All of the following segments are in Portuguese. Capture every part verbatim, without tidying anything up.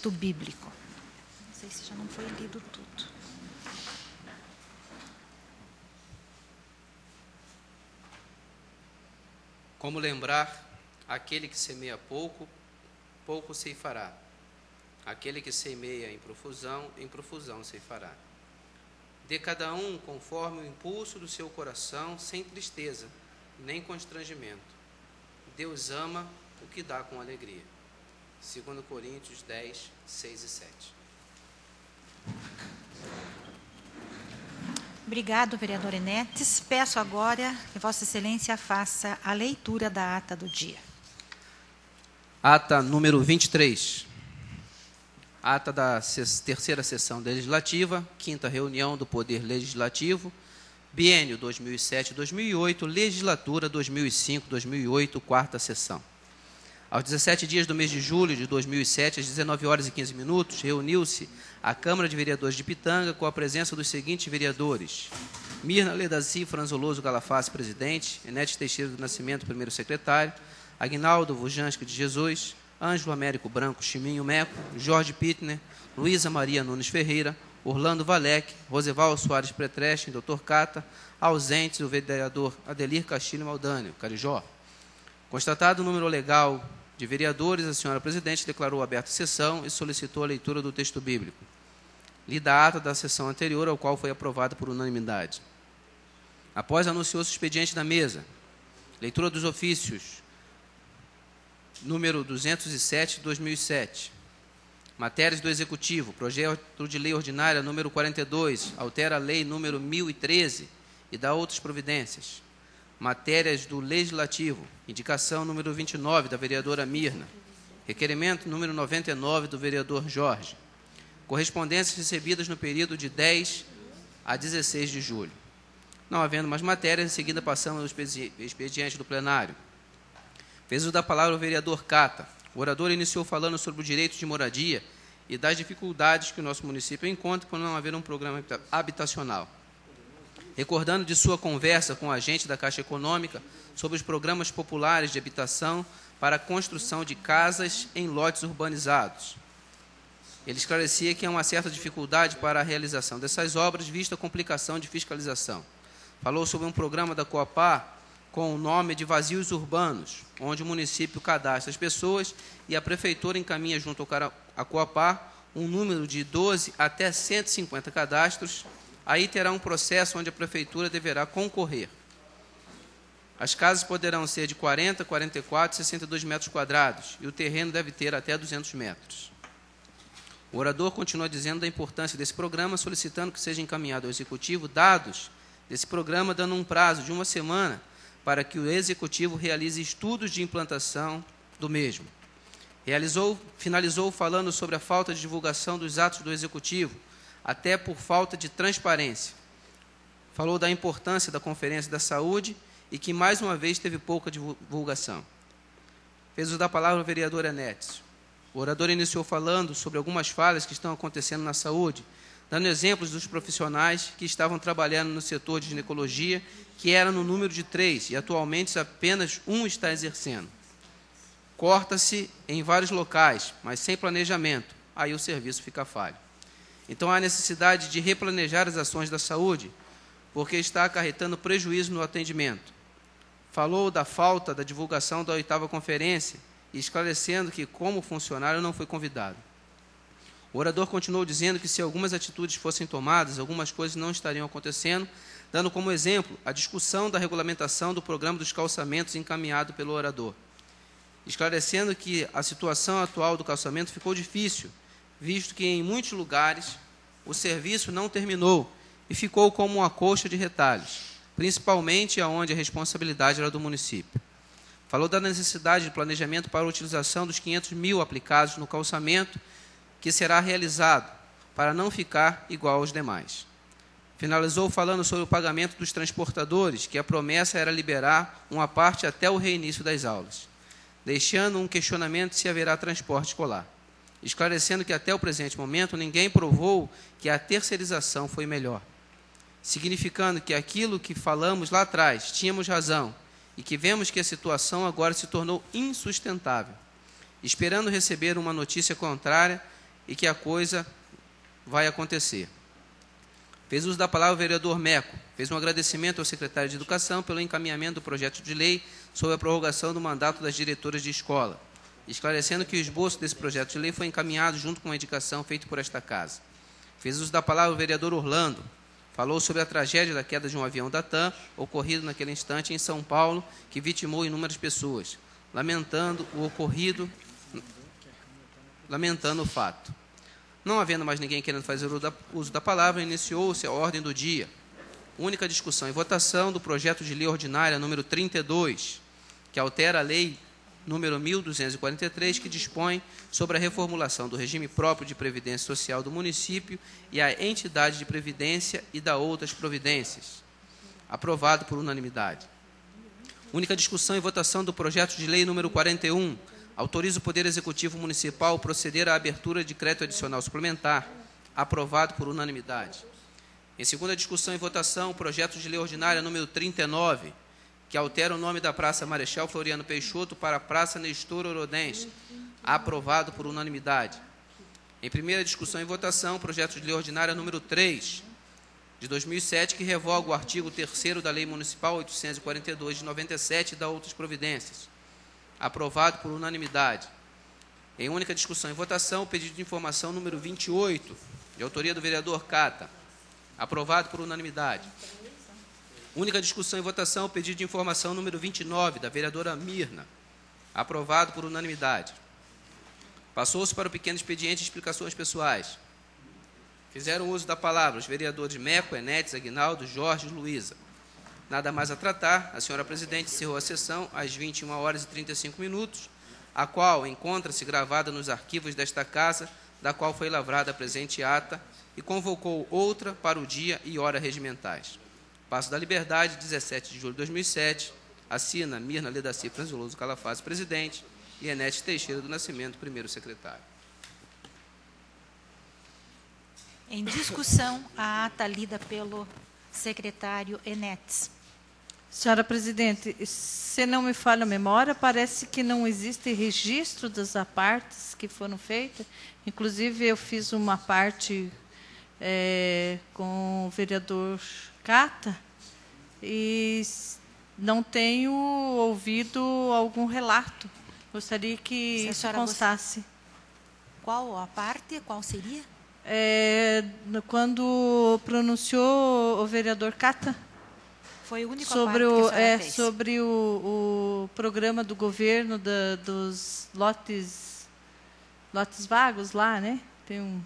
texto bíblico. Não sei se já não foi lido tudo. Como lembrar, aquele que semeia pouco, pouco ceifará. Aquele que semeia em profusão, em profusão ceifará. Dê cada um conforme o impulso do seu coração, sem tristeza, nem constrangimento. Deus ama o que dá com alegria. Segundo Coríntios dez, seis e sete. Obrigado, vereador Enetes. Peço agora que Vossa Excelência faça a leitura da ata do dia. Ata número vinte e três. Ata da terceira sessão legislativa, quinta reunião do Poder Legislativo, biênio dois mil e sete a dois mil e oito, legislatura dois mil e cinco a dois mil e oito, quarta sessão. Aos dezessete dias do mês de julho de dois mil e sete, às dezenove horas e quinze minutos, reuniu-se a Câmara de Vereadores de Pitanga com a presença dos seguintes vereadores: Mirna Ledaci Franzoloso Galafaz, presidente; Enete Teixeira do Nascimento, primeiro secretário; Aguinaldo Vujansky de Jesus; Ângelo Américo Branco Chiminho Meco; Jorge Pittner; Luísa Maria Nunes Ferreira; Orlando Valec; Roseval Soares Pretreche, doutor Cata; ausentes o vereador Adelir Castilho Maldânio, Carijó. Constatado o número legal de vereadores, a senhora presidente declarou aberta a sessão e solicitou a leitura do texto bíblico. Lida a ata da sessão anterior, ao qual foi aprovada por unanimidade. Após anunciou-se o expediente da mesa. Leitura dos ofícios. Número duzentos e sete, dois mil e sete. Matérias do Executivo. Projeto de Lei Ordinária número quarenta e dois, altera a Lei número mil e treze e dá outras providências. Matérias do Legislativo. Indicação número vinte e nove, da vereadora Mirna. Requerimento número noventa e nove, do vereador Jorge. Correspondências recebidas no período de dez a dezesseis de julho. Não havendo mais matérias, em seguida passamos ao expediente do plenário. Fez uso da palavra o vereador Cata. O orador iniciou falando sobre o direito de moradia e das dificuldades que o nosso município encontra por não haver um programa habitacional. Recordando de sua conversa com o agente da Caixa Econômica sobre os programas populares de habitação para a construção de casas em lotes urbanizados. Ele esclarecia que há uma certa dificuldade para a realização dessas obras, vista a complicação de fiscalização. Falou sobre um programa da Coapar com o nome de Vazios Urbanos, onde o município cadastra as pessoas e a prefeitura encaminha junto à Coapar um número de doze até cento e cinquenta cadastros. Aí terá um processo onde a prefeitura deverá concorrer. As casas poderão ser de quarenta, quarenta e quatro, sessenta e dois metros quadrados e o terreno deve ter até duzentos metros. O orador continua dizendo da importância desse programa, solicitando que seja encaminhado ao Executivo dados desse programa, dando um prazo de uma semana para que o Executivo realize estudos de implantação do mesmo. Realizou, finalizou falando sobre a falta de divulgação dos atos do Executivo, até por falta de transparência. Falou da importância da Conferência da Saúde e que, mais uma vez, teve pouca divulgação. Fez uso da palavra o vereador Enetes. O orador iniciou falando sobre algumas falhas que estão acontecendo na saúde, dando exemplos dos profissionais que estavam trabalhando no setor de ginecologia, que era no número de três, e atualmente apenas um está exercendo. Corta-se em vários locais, mas sem planejamento, aí o serviço fica falho. Então, há necessidade de replanejar as ações da saúde, porque está acarretando prejuízo no atendimento. Falou da falta da divulgação da oitava conferência, esclarecendo que, como funcionário, não foi convidado. O orador continuou dizendo que, se algumas atitudes fossem tomadas, algumas coisas não estariam acontecendo, dando como exemplo a discussão da regulamentação do programa dos calçamentos encaminhado pelo orador. Esclarecendo que a situação atual do calçamento ficou difícil, visto que, em muitos lugares, o serviço não terminou e ficou como uma colcha de retalhos, principalmente onde a responsabilidade era do município. Falou da necessidade de planejamento para a utilização dos quinhentos mil aplicados no calçamento, que será realizado, para não ficar igual aos demais. Finalizou falando sobre o pagamento dos transportadores, que a promessa era liberar uma parte até o reinício das aulas, deixando um questionamento se haverá transporte escolar, esclarecendo que até o presente momento ninguém provou que a terceirização foi melhor, significando que aquilo que falamos lá atrás tínhamos razão e que vemos que a situação agora se tornou insustentável. Esperando receber uma notícia contrária, e que a coisa vai acontecer. Fez uso da palavra o vereador Meco. Fez um agradecimento ao secretário de Educação pelo encaminhamento do projeto de lei sobre a prorrogação do mandato das diretoras de escola, esclarecendo que o esboço desse projeto de lei foi encaminhado junto com a indicação feita por esta Casa. Fez uso da palavra o vereador Orlando. Falou sobre a tragédia da queda de um avião da TAM, ocorrido naquele instante em São Paulo, que vitimou inúmeras pessoas, lamentando o ocorrido, lamentando o fato. Não havendo mais ninguém querendo fazer uso da palavra, iniciou-se a ordem do dia. Única discussão e votação do projeto de lei ordinária número trinta e dois, que altera a lei número mil duzentos e quarenta e três, que dispõe sobre a reformulação do regime próprio de previdência social do município e a entidade de previdência e da outras providências. Aprovado por unanimidade. Única discussão e votação do projeto de lei número quarenta e um, autoriza o Poder Executivo Municipal a proceder à abertura de crédito adicional suplementar, aprovado por unanimidade. Em segunda discussão e votação, o projeto de lei ordinária número trinta e nove, que altera o nome da Praça Marechal Floriano Peixoto para Praça Nestor Orodense, aprovado por unanimidade. Em primeira discussão e votação, o projeto de lei ordinária número três, de dois mil e sete, que revoga o artigo terceiro da Lei Municipal oitocentos e quarenta e dois, de noventa e sete, e da outras providências, aprovado por unanimidade. Em única discussão e votação, o pedido de informação número vinte e oito, de autoria do vereador Cata, aprovado por unanimidade. Única discussão e votação, o pedido de informação número vinte e nove, da vereadora Mirna, aprovado por unanimidade. Passou-se para o pequeno expediente de explicações pessoais. Fizeram uso da palavra os vereadores Meco, Enetes, Aguinaldo, Jorge e Luísa. Nada mais a tratar, a senhora presidente encerrou a sessão às vinte e uma horas e trinta e cinco minutos, a qual encontra-se gravada nos arquivos desta Casa, da qual foi lavrada a presente ata, e convocou outra para o dia e hora regimentais. Paço da Liberdade, dezessete de julho de dois mil e sete, assina Mirna Ledaci Franzioloso Calafaz, presidente, e Enete Teixeira do Nascimento, primeiro secretário. Em discussão, a ata lida pelo secretário Enetes. Senhora presidente, se não me falha a memória, parece que não existe registro das apartes que foram feitas. Inclusive, eu fiz uma parte é, com o vereador Cata e não tenho ouvido algum relato. Gostaria que isso constasse. Qual a parte? Qual seria? É, quando pronunciou o vereador Cata. Foi o único sobre parte o que a é, fez. sobre o, o programa do governo da, dos lotes lotes vagos lá, né? Tem um.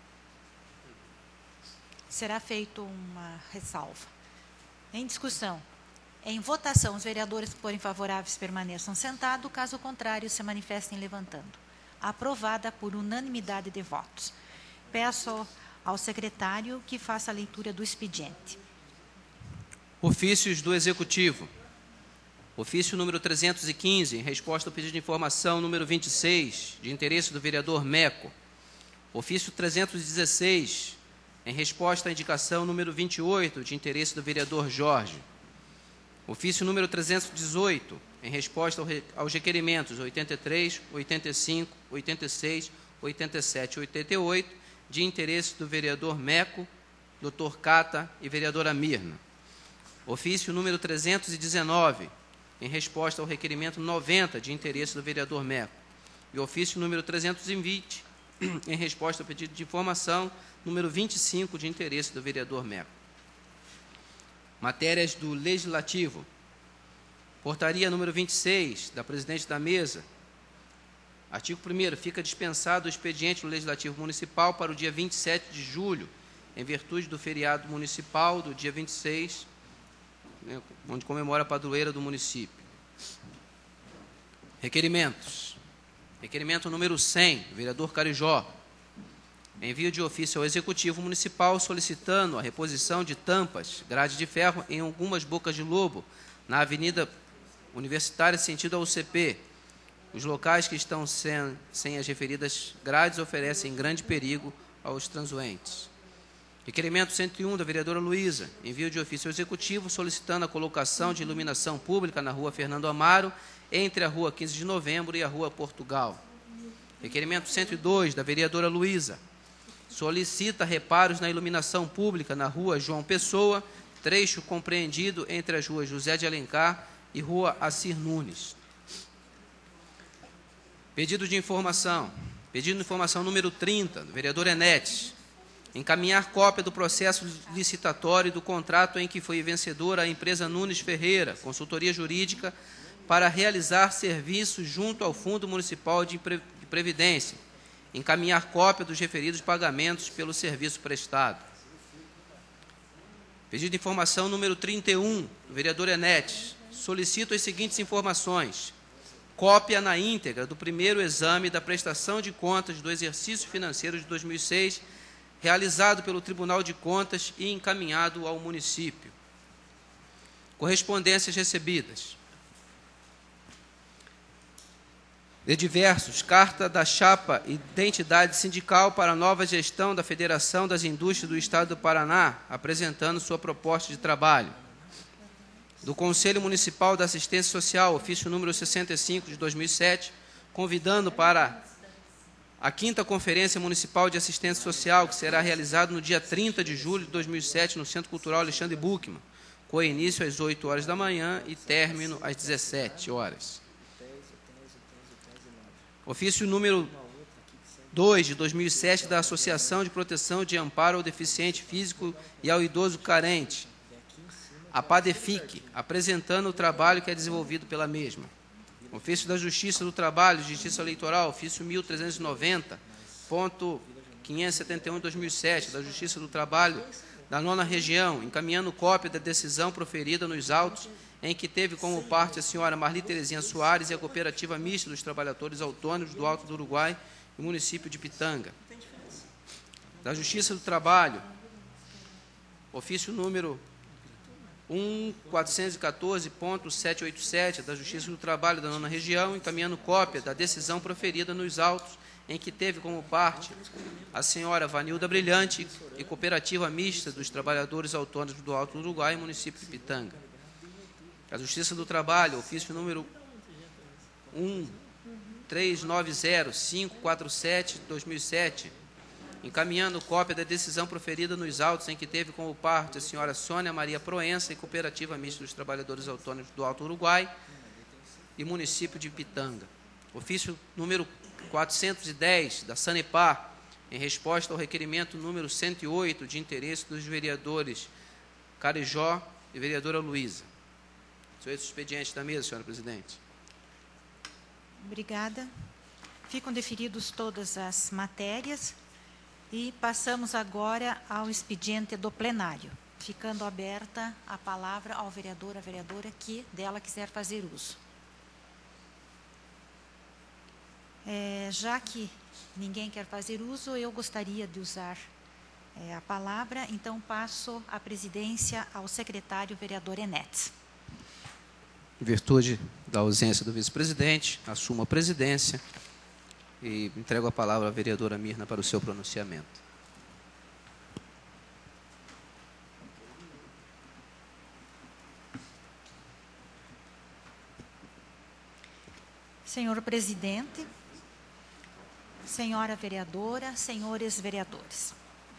Será feito uma ressalva. Em discussão. Em votação, os vereadores que forem favoráveis permaneçam sentados, caso contrário, se manifestem levantando. Aprovada por unanimidade de votos. Peço ao secretário que faça a leitura do expediente. Ofícios do Executivo. Ofício número trezentos e quinze, em resposta ao pedido de informação número vinte e seis, de interesse do vereador Meco. Ofício trezentos e dezesseis, em resposta à indicação número vinte e oito, de interesse do vereador Jorge. Ofício número trezentos e dezoito, em resposta aos requerimentos oitenta e três, oitenta e cinco, oitenta e seis, oitenta e sete e oitenta e oito, de interesse do vereador Meco, doutor Cata e vereadora Mirna. Ofício número trezentos e dezenove, em resposta ao requerimento noventa, de interesse do vereador Meco. E ofício número trezentos e vinte, em resposta ao pedido de informação número vinte e cinco, de interesse do vereador Meco. Matérias do Legislativo. Portaria número vinte e seis, da presidente da mesa. Artigo primeiro, fica dispensado o expediente do Legislativo Municipal para o dia vinte e sete de julho, em virtude do feriado municipal do dia vinte e seis, onde comemora a padroeira do município. Requerimentos. Requerimento número cem, vereador Carijó. Envio de ofício ao Executivo Municipal solicitando a reposição de tampas, grade de ferro, em algumas bocas de lobo, na Avenida Universitária, sentido ao U C P. Os locais que estão sem, sem as referidas grades oferecem grande perigo aos transuentes. Requerimento cento e um, da vereadora Luísa. Envio de ofício ao Executivo solicitando a colocação de iluminação pública na rua Fernando Amaro, entre a rua quinze de novembro e a rua Portugal. Requerimento cento e dois, da vereadora Luísa. Solicita reparos na iluminação pública na rua João Pessoa, trecho compreendido entre as ruas José de Alencar e rua Assir Nunes. Pedido de informação. Pedido de informação número trinta, do vereador Enetes. Encaminhar cópia do processo licitatório do contrato em que foi vencedora a empresa Nunes Ferreira, consultoria jurídica, para realizar serviços junto ao Fundo Municipal de Previdência. Encaminhar cópia dos referidos pagamentos pelo serviço prestado. Pedido de informação número trinta e um, do vereador Enetes. Solicito as seguintes informações. Cópia na íntegra do primeiro exame da prestação de contas do exercício financeiro de dois mil e seis, realizado pelo Tribunal de Contas e encaminhado ao município. Correspondências recebidas. De diversos, carta da chapa Identidade Sindical para a nova gestão da Federação das Indústrias do Estado do Paraná, apresentando sua proposta de trabalho. Do Conselho Municipal da Assistência Social, ofício número sessenta e cinco de dois mil e sete, convidando para a quinta Conferência Municipal de Assistência Social, que será realizada no dia trinta de julho de dois mil e sete, no Centro Cultural Alexandre Buchmann, com início às oito horas da manhã e término às dezessete horas. Ofício número dois de dois mil e sete da Associação de Proteção de Amparo ao Deficiente Físico e ao Idoso Carente, a PADEFIC, apresentando o trabalho que é desenvolvido pela mesma. Ofício da Justiça do Trabalho, Justiça Eleitoral, ofício mil trezentos e noventa, ponto quinhentos e setenta e um de dois mil e sete, da Justiça do Trabalho da nona Região, encaminhando cópia da decisão proferida nos autos em que teve como parte a senhora Marli Terezinha Soares e a Cooperativa Mista dos Trabalhadores Autônomos do Alto do Uruguai e município de Pitanga. Da Justiça do Trabalho, ofício número um quatrocentos e quatorze ponto setecentos e oitenta e sete, da Justiça do Trabalho da nona Região, encaminhando cópia da decisão proferida nos autos em que teve como parte a senhora Vanilda Brilhante e Cooperativa Mista dos Trabalhadores Autônomos do Alto do Uruguai e município de Pitanga. A Justiça do Trabalho, ofício número um três nove zero ponto quinhentos e quarenta e sete de dois mil e sete, encaminhando cópia da decisão proferida nos autos em que teve como parte a senhora Sônia Maria Proença e Cooperativa Mista dos Trabalhadores Autônomos do Alto Uruguai e município de Pitanga. Ofício número quatrocentos e dez da Sanepar, em resposta ao requerimento número cento e oito de interesse dos vereadores Carijó e vereadora Luísa. São esses expedientes da mesa, senhora presidente. Obrigada. Ficam deferidos todas as matérias e passamos agora ao expediente do plenário, ficando aberta a palavra ao vereador, à vereadora que dela quiser fazer uso. É, já que ninguém quer fazer uso, eu gostaria de usar é, a palavra, então passo a presidência ao secretário vereador Enetes. Em virtude da ausência do vice-presidente, assumo a presidência e entrego a palavra à vereadora Mirna para o seu pronunciamento. Senhor presidente, senhora vereadora, senhores vereadores.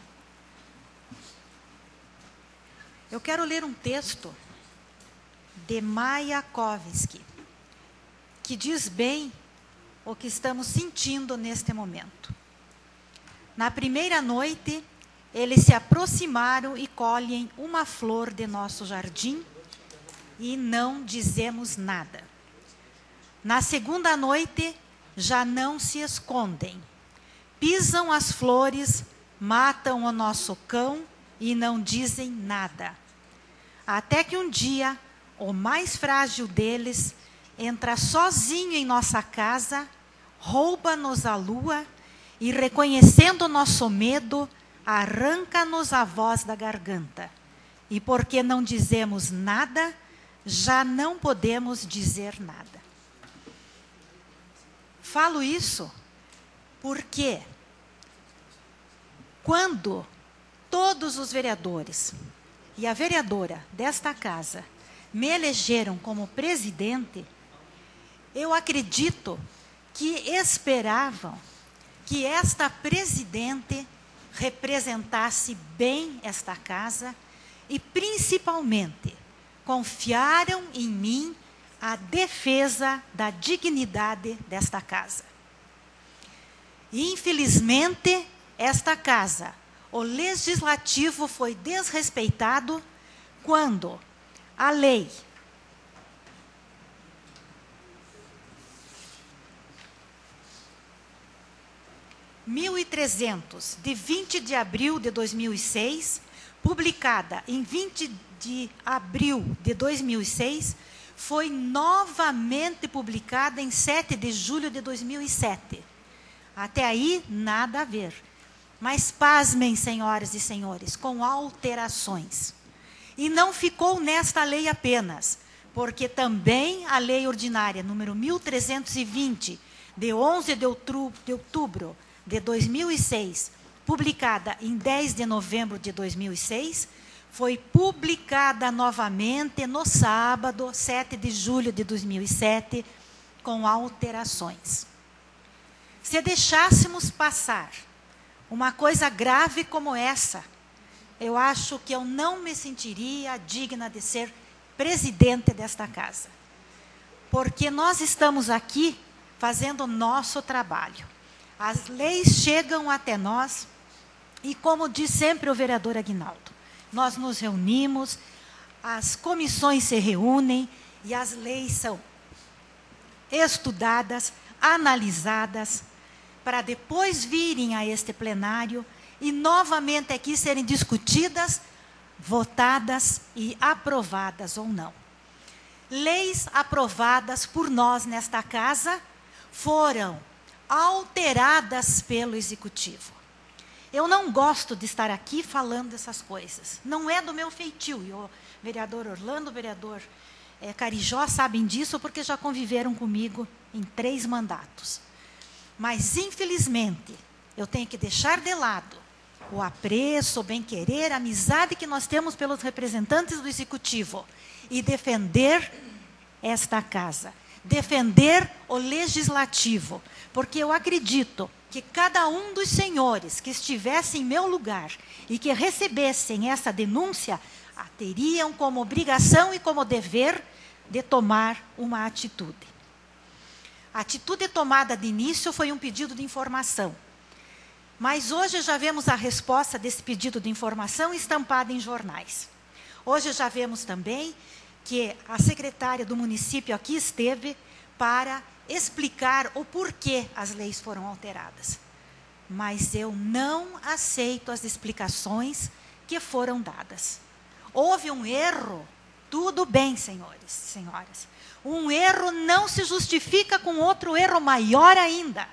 Eu quero ler um texto de Mayakovsky, que diz bem o que estamos sentindo neste momento. Na primeira noite, eles se aproximaram e colhem uma flor de nosso jardim e não dizemos nada. Na segunda noite, já não se escondem. Pisam as flores, matam o nosso cão e não dizem nada. Até que um dia, o mais frágil deles entra sozinho em nossa casa, rouba-nos a lua e, reconhecendo nosso medo, arranca-nos a voz da garganta. E porque não dizemos nada, já não podemos dizer nada. Falo isso porque quando todos os vereadores e a vereadora desta casa me elegeram como presidente, eu acredito que esperavam que esta presidente representasse bem esta casa e, principalmente, confiaram em mim a defesa da dignidade desta casa. E, infelizmente, esta casa, o legislativo foi desrespeitado quando a lei mil e trezentos, de vinte de abril de dois mil e seis, publicada em vinte de abril de dois mil e seis, foi novamente publicada em sete de julho de dois mil e sete. Até aí, nada a ver. Mas pasmem, senhoras e senhores, com alterações. E não ficou nesta lei apenas, porque também a lei ordinária número mil trezentos e vinte, de onze de outubro de dois mil e seis, publicada em dez de novembro de dois mil e seis, foi publicada novamente no sábado, sete de julho de dois mil e sete, com alterações. Se deixássemos passar uma coisa grave como essa, eu acho que eu não me sentiria digna de ser presidente desta casa. Porque nós estamos aqui fazendo o nosso trabalho. As leis chegam até nós e, como diz sempre o vereador Aguinaldo, nós nos reunimos, as comissões se reúnem e as leis são estudadas, analisadas, para depois virem a este plenário e novamente aqui serem discutidas, votadas e aprovadas ou não. Leis aprovadas por nós nesta casa foram alteradas pelo Executivo. Eu não gosto de estar aqui falando dessas coisas. Não é do meu feitio. E o vereador Orlando, o vereador é, Carijó sabem disso porque já conviveram comigo em três mandatos. Mas, infelizmente, eu tenho que deixar de lado o apreço, o bem-querer, a amizade que nós temos pelos representantes do Executivo e defender esta casa, defender o Legislativo, porque eu acredito que cada um dos senhores que estivesse em meu lugar e que recebessem essa denúncia, a teriam como obrigação e como dever de tomar uma atitude. A atitude tomada de início foi um pedido de informação. Mas hoje já vemos a resposta desse pedido de informação estampada em jornais. Hoje já vemos também que a secretária do município aqui esteve para explicar o porquê as leis foram alteradas. Mas eu não aceito as explicações que foram dadas. Houve um erro, tudo bem, senhores e senhoras. Um erro não se justifica com outro erro maior ainda.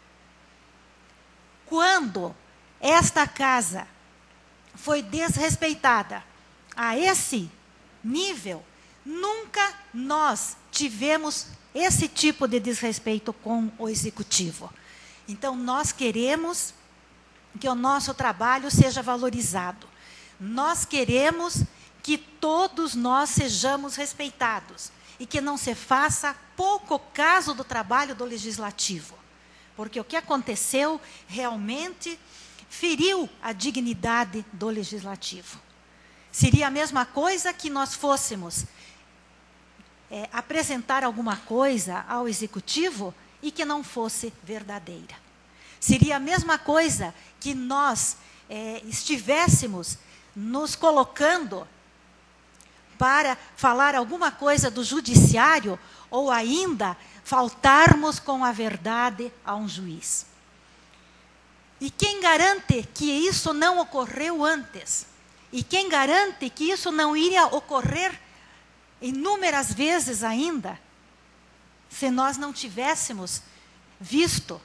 Quando esta casa foi desrespeitada a esse nível, nunca nós tivemos esse tipo de desrespeito com o Executivo. Então, nós queremos que o nosso trabalho seja valorizado. Nós queremos que todos nós sejamos respeitados e que não se faça pouco caso do trabalho do Legislativo. Porque o que aconteceu realmente feriu a dignidade do Legislativo. Seria a mesma coisa que nós fôssemos é, apresentar alguma coisa ao Executivo e que não fosse verdadeira. Seria a mesma coisa que nós é, estivéssemos nos colocando para falar alguma coisa do judiciário ou ainda faltarmos com a verdade a um juiz. E quem garante que isso não ocorreu antes? E quem garante que isso não iria ocorrer inúmeras vezes ainda, se nós não tivéssemos visto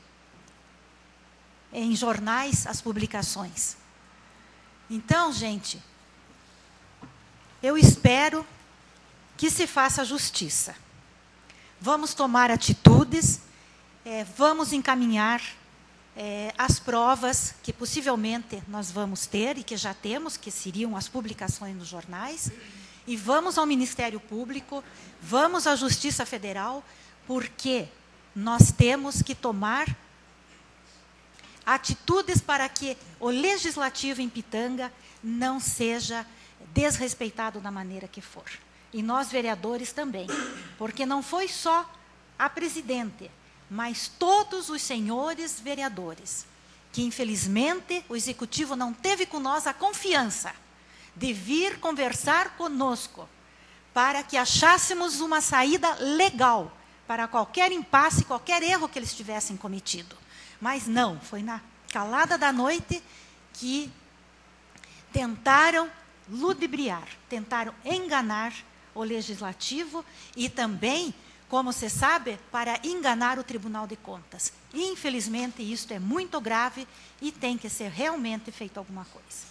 em jornais as publicações? Então, gente, eu espero que se faça justiça. Vamos tomar atitudes, é, vamos encaminhar é, as provas que possivelmente nós vamos ter e que já temos, que seriam as publicações nos jornais, e vamos ao Ministério Público, vamos à Justiça Federal, porque nós temos que tomar atitudes para que o legislativo em Pitanga não seja desrespeitado da maneira que for. E nós, vereadores, também. Porque não foi só a presidente, mas todos os senhores vereadores, que, infelizmente, o Executivo não teve com nós a confiança de vir conversar conosco para que achássemos uma saída legal para qualquer impasse, qualquer erro que eles tivessem cometido. Mas não, foi na calada da noite que tentaram ludibriar, tentaram enganar o Legislativo e também, como se sabe, para enganar o Tribunal de Contas. Infelizmente, isso é muito grave e tem que ser realmente feito alguma coisa.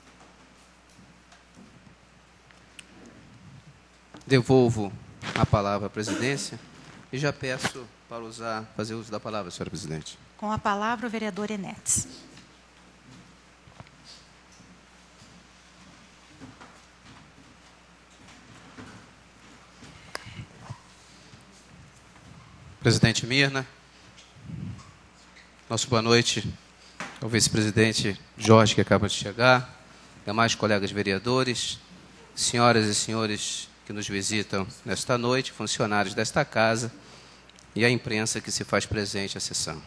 Devolvo a palavra à presidência e já peço para usar, fazer uso da palavra, senhora presidente. Com a palavra, o vereador Enetes. Presidente Mirna, nosso boa noite ao vice-presidente Jorge, que acaba de chegar, demais colegas vereadores, senhoras e senhores que nos visitam nesta noite, funcionários desta casa e a imprensa que se faz presente à sessão.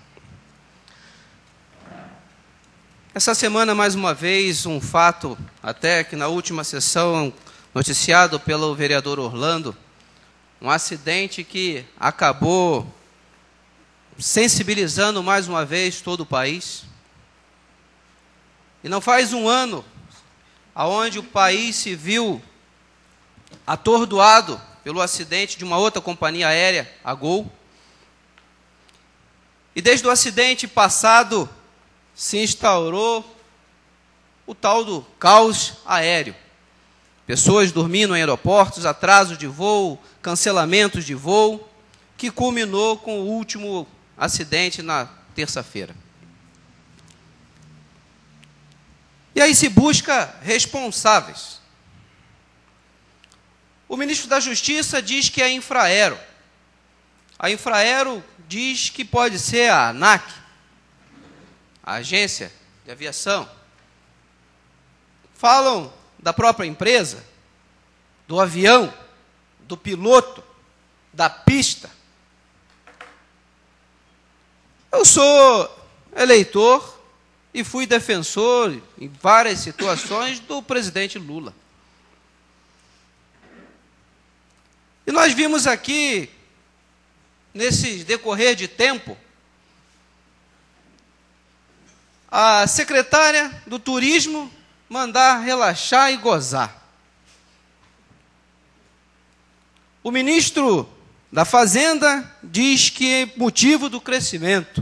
Essa semana, mais uma vez, um fato, até que na última sessão, noticiado pelo vereador Orlando, um acidente que acabou sensibilizando mais uma vez todo o país. E não faz um ano aonde o país se viu atordoado pelo acidente de uma outra companhia aérea, a Gol. E desde o acidente passado se instaurou o tal do caos aéreo. Pessoas dormindo em aeroportos, atraso de voo, cancelamentos de voo, que culminou com o último acidente na terça-feira. E aí se busca responsáveis. O ministro da Justiça diz que é a Infraero. A Infraero diz que pode ser a ANAC, a Agência de Aviação. Falam da própria empresa, do avião, do piloto, da pista. Eu sou eleitor e fui defensor em várias situações do presidente Lula. E nós vimos aqui, nesse decorrer de tempo, a secretária do Turismo mandar relaxar e gozar. O ministro da Fazenda diz que é motivo do crescimento.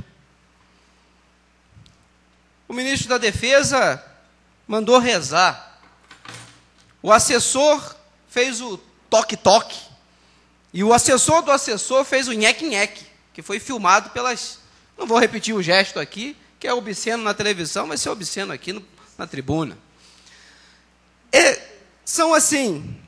O ministro da Defesa mandou rezar. O assessor fez o toque-toque. E o assessor do assessor fez o nheque-nheque, que foi filmado pelas... Não vou repetir o gesto aqui, que é obsceno na televisão, vai ser obsceno aqui no, na tribuna. E são, assim,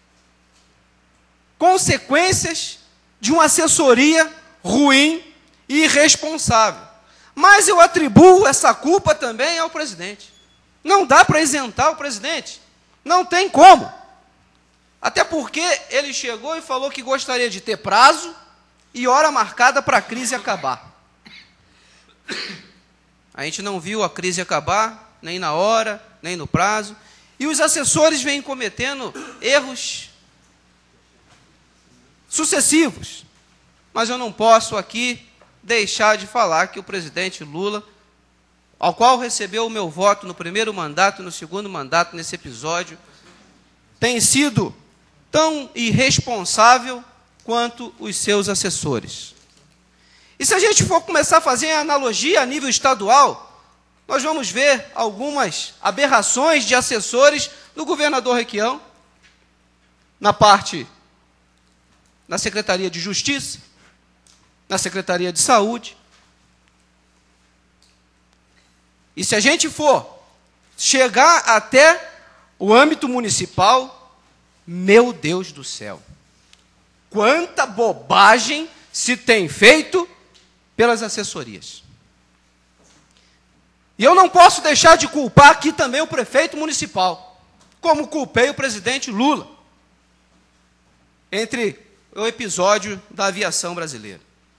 consequências de uma assessoria ruim e irresponsável. Mas eu atribuo essa culpa também ao presidente. Não dá para isentar o presidente. Não tem como. Até porque ele chegou e falou que gostaria de ter prazo e hora marcada para a crise acabar. A gente não viu a crise acabar, nem na hora, nem no prazo. E os assessores vêm cometendo erros sucessivos. Mas eu não posso aqui deixar de falar que o presidente Lula, ao qual recebeu o meu voto no primeiro mandato e no segundo mandato nesse episódio, tem sido tão irresponsável quanto os seus assessores. E se a gente for começar a fazer a analogia a nível estadual, nós vamos ver algumas aberrações de assessores do governador Requião, na parte da Secretaria de Justiça, na Secretaria de Saúde. E se a gente for chegar até o âmbito municipal, meu Deus do céu, quanta bobagem se tem feito pelas assessorias. E eu não posso deixar de culpar aqui também o prefeito municipal, como culpei o presidente Lula, entre o episódio da aviação brasileira.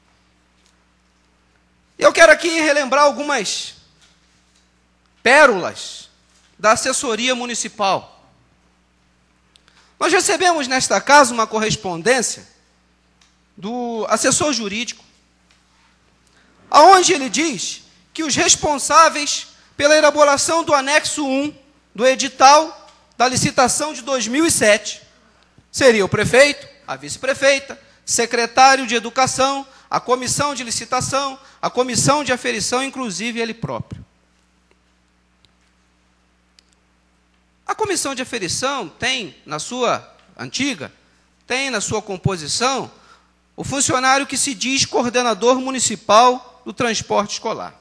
Eu quero aqui relembrar algumas pérolas da assessoria municipal. Nós recebemos nesta casa uma correspondência do assessor jurídico, aonde ele diz que os responsáveis pela elaboração do anexo um do edital da licitação de dois mil e sete seria o prefeito, a vice-prefeita, secretário de educação, a comissão de licitação, a comissão de aferição, inclusive ele próprio. A comissão de aferição tem, na sua antiga, tem na sua composição o funcionário que se diz coordenador municipal do transporte escolar.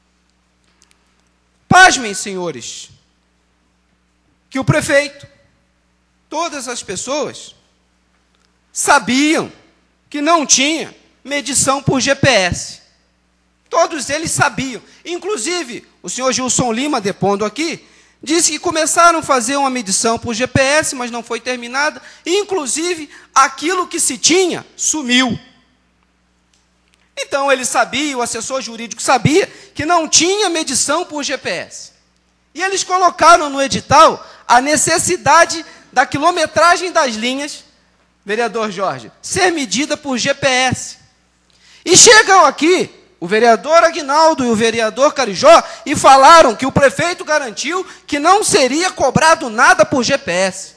Pasmem, senhores, que o prefeito, todas as pessoas, sabiam que não tinha medição por G P S. Todos eles sabiam. Inclusive, o senhor Gilson Lima, depondo aqui, disse que começaram a fazer uma medição por G P S, mas não foi terminada. Inclusive, aquilo que se tinha sumiu. Então, ele sabia, o assessor jurídico sabia, que não tinha medição por G P S. E eles colocaram no edital a necessidade da quilometragem das linhas, vereador Jorge, ser medida por G P S. E chegam aqui o vereador Aguinaldo e o vereador Carijó e falaram que o prefeito garantiu que não seria cobrado nada por G P S.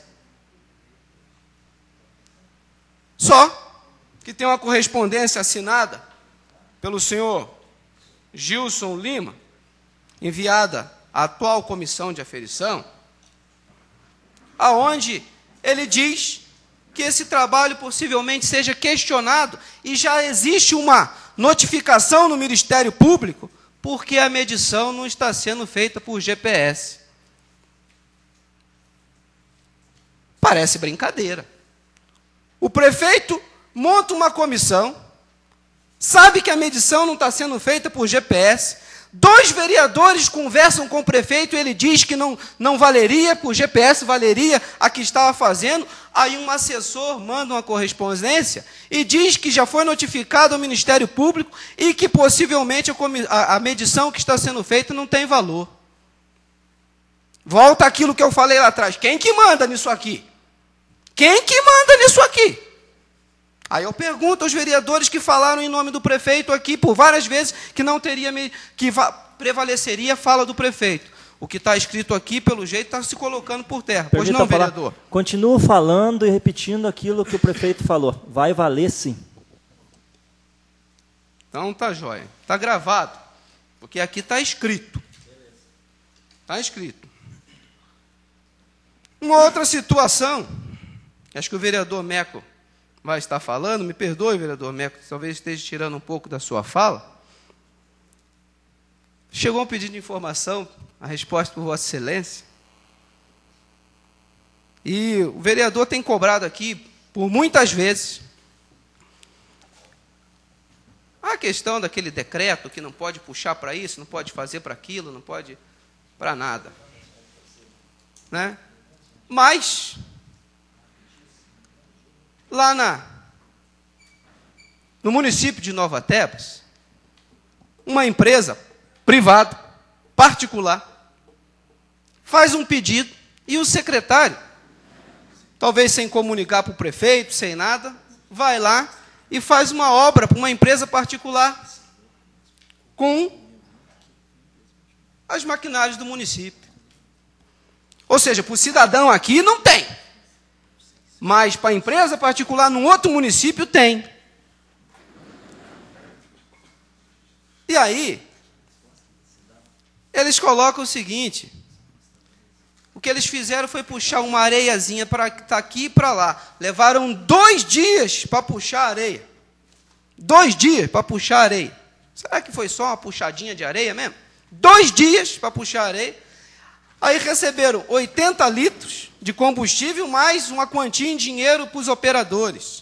Só que tem uma correspondência assinada pelo senhor Gilson Lima, enviada à atual comissão de aferição, aonde ele diz que esse trabalho possivelmente seja questionado e já existe uma notificação no Ministério Público porque a medição não está sendo feita por G P S. Parece brincadeira. O prefeito monta uma comissão, sabe que a medição não está sendo feita por G P S, dois vereadores conversam com o prefeito e ele diz que não, não valeria por G P S, valeria a que estava fazendo. Aí um assessor manda uma correspondência e diz que já foi notificado ao Ministério Público e que possivelmente a, a, a medição que está sendo feita não tem valor. Volta aquilo que eu falei lá atrás. Quem que manda nisso aqui? Quem que manda nisso aqui? Aí eu pergunto aos vereadores que falaram em nome do prefeito aqui por várias vezes que não teria, que prevaleceria a fala do prefeito. O que está escrito aqui, pelo jeito, está se colocando por terra. Pois não, vereador? Continuo falando e repetindo aquilo que o prefeito falou. Vai valer, sim. Então tá jóia. Está gravado. Porque aqui está escrito. Está escrito. Uma outra situação, acho que o vereador Meco vai estar falando, me perdoe, vereador Meco, talvez esteja tirando um pouco da sua fala. Chegou um pedido de informação, a resposta por Vossa Excelência. E o vereador tem cobrado aqui, por muitas vezes, a questão daquele decreto que não pode puxar para isso, não pode fazer para aquilo, não pode para nada. Né? Mas, lá na, no município de Nova Tebas, uma empresa privada, particular, faz um pedido e o secretário, talvez sem comunicar para o prefeito, sem nada, vai lá e faz uma obra para uma empresa particular com as maquinárias do município. Ou seja, para o cidadão aqui não tem. Mas para a empresa particular, num outro município, tem. E aí, eles colocam o seguinte, o que eles fizeram foi puxar uma areiazinha para tá aqui e para lá. Levaram dois dias para puxar a areia. Dois dias para puxar a areia. Será que foi só uma puxadinha de areia mesmo? Dois dias para puxar a areia. Aí receberam oitenta litros de combustível, mais uma quantia em dinheiro para os operadores.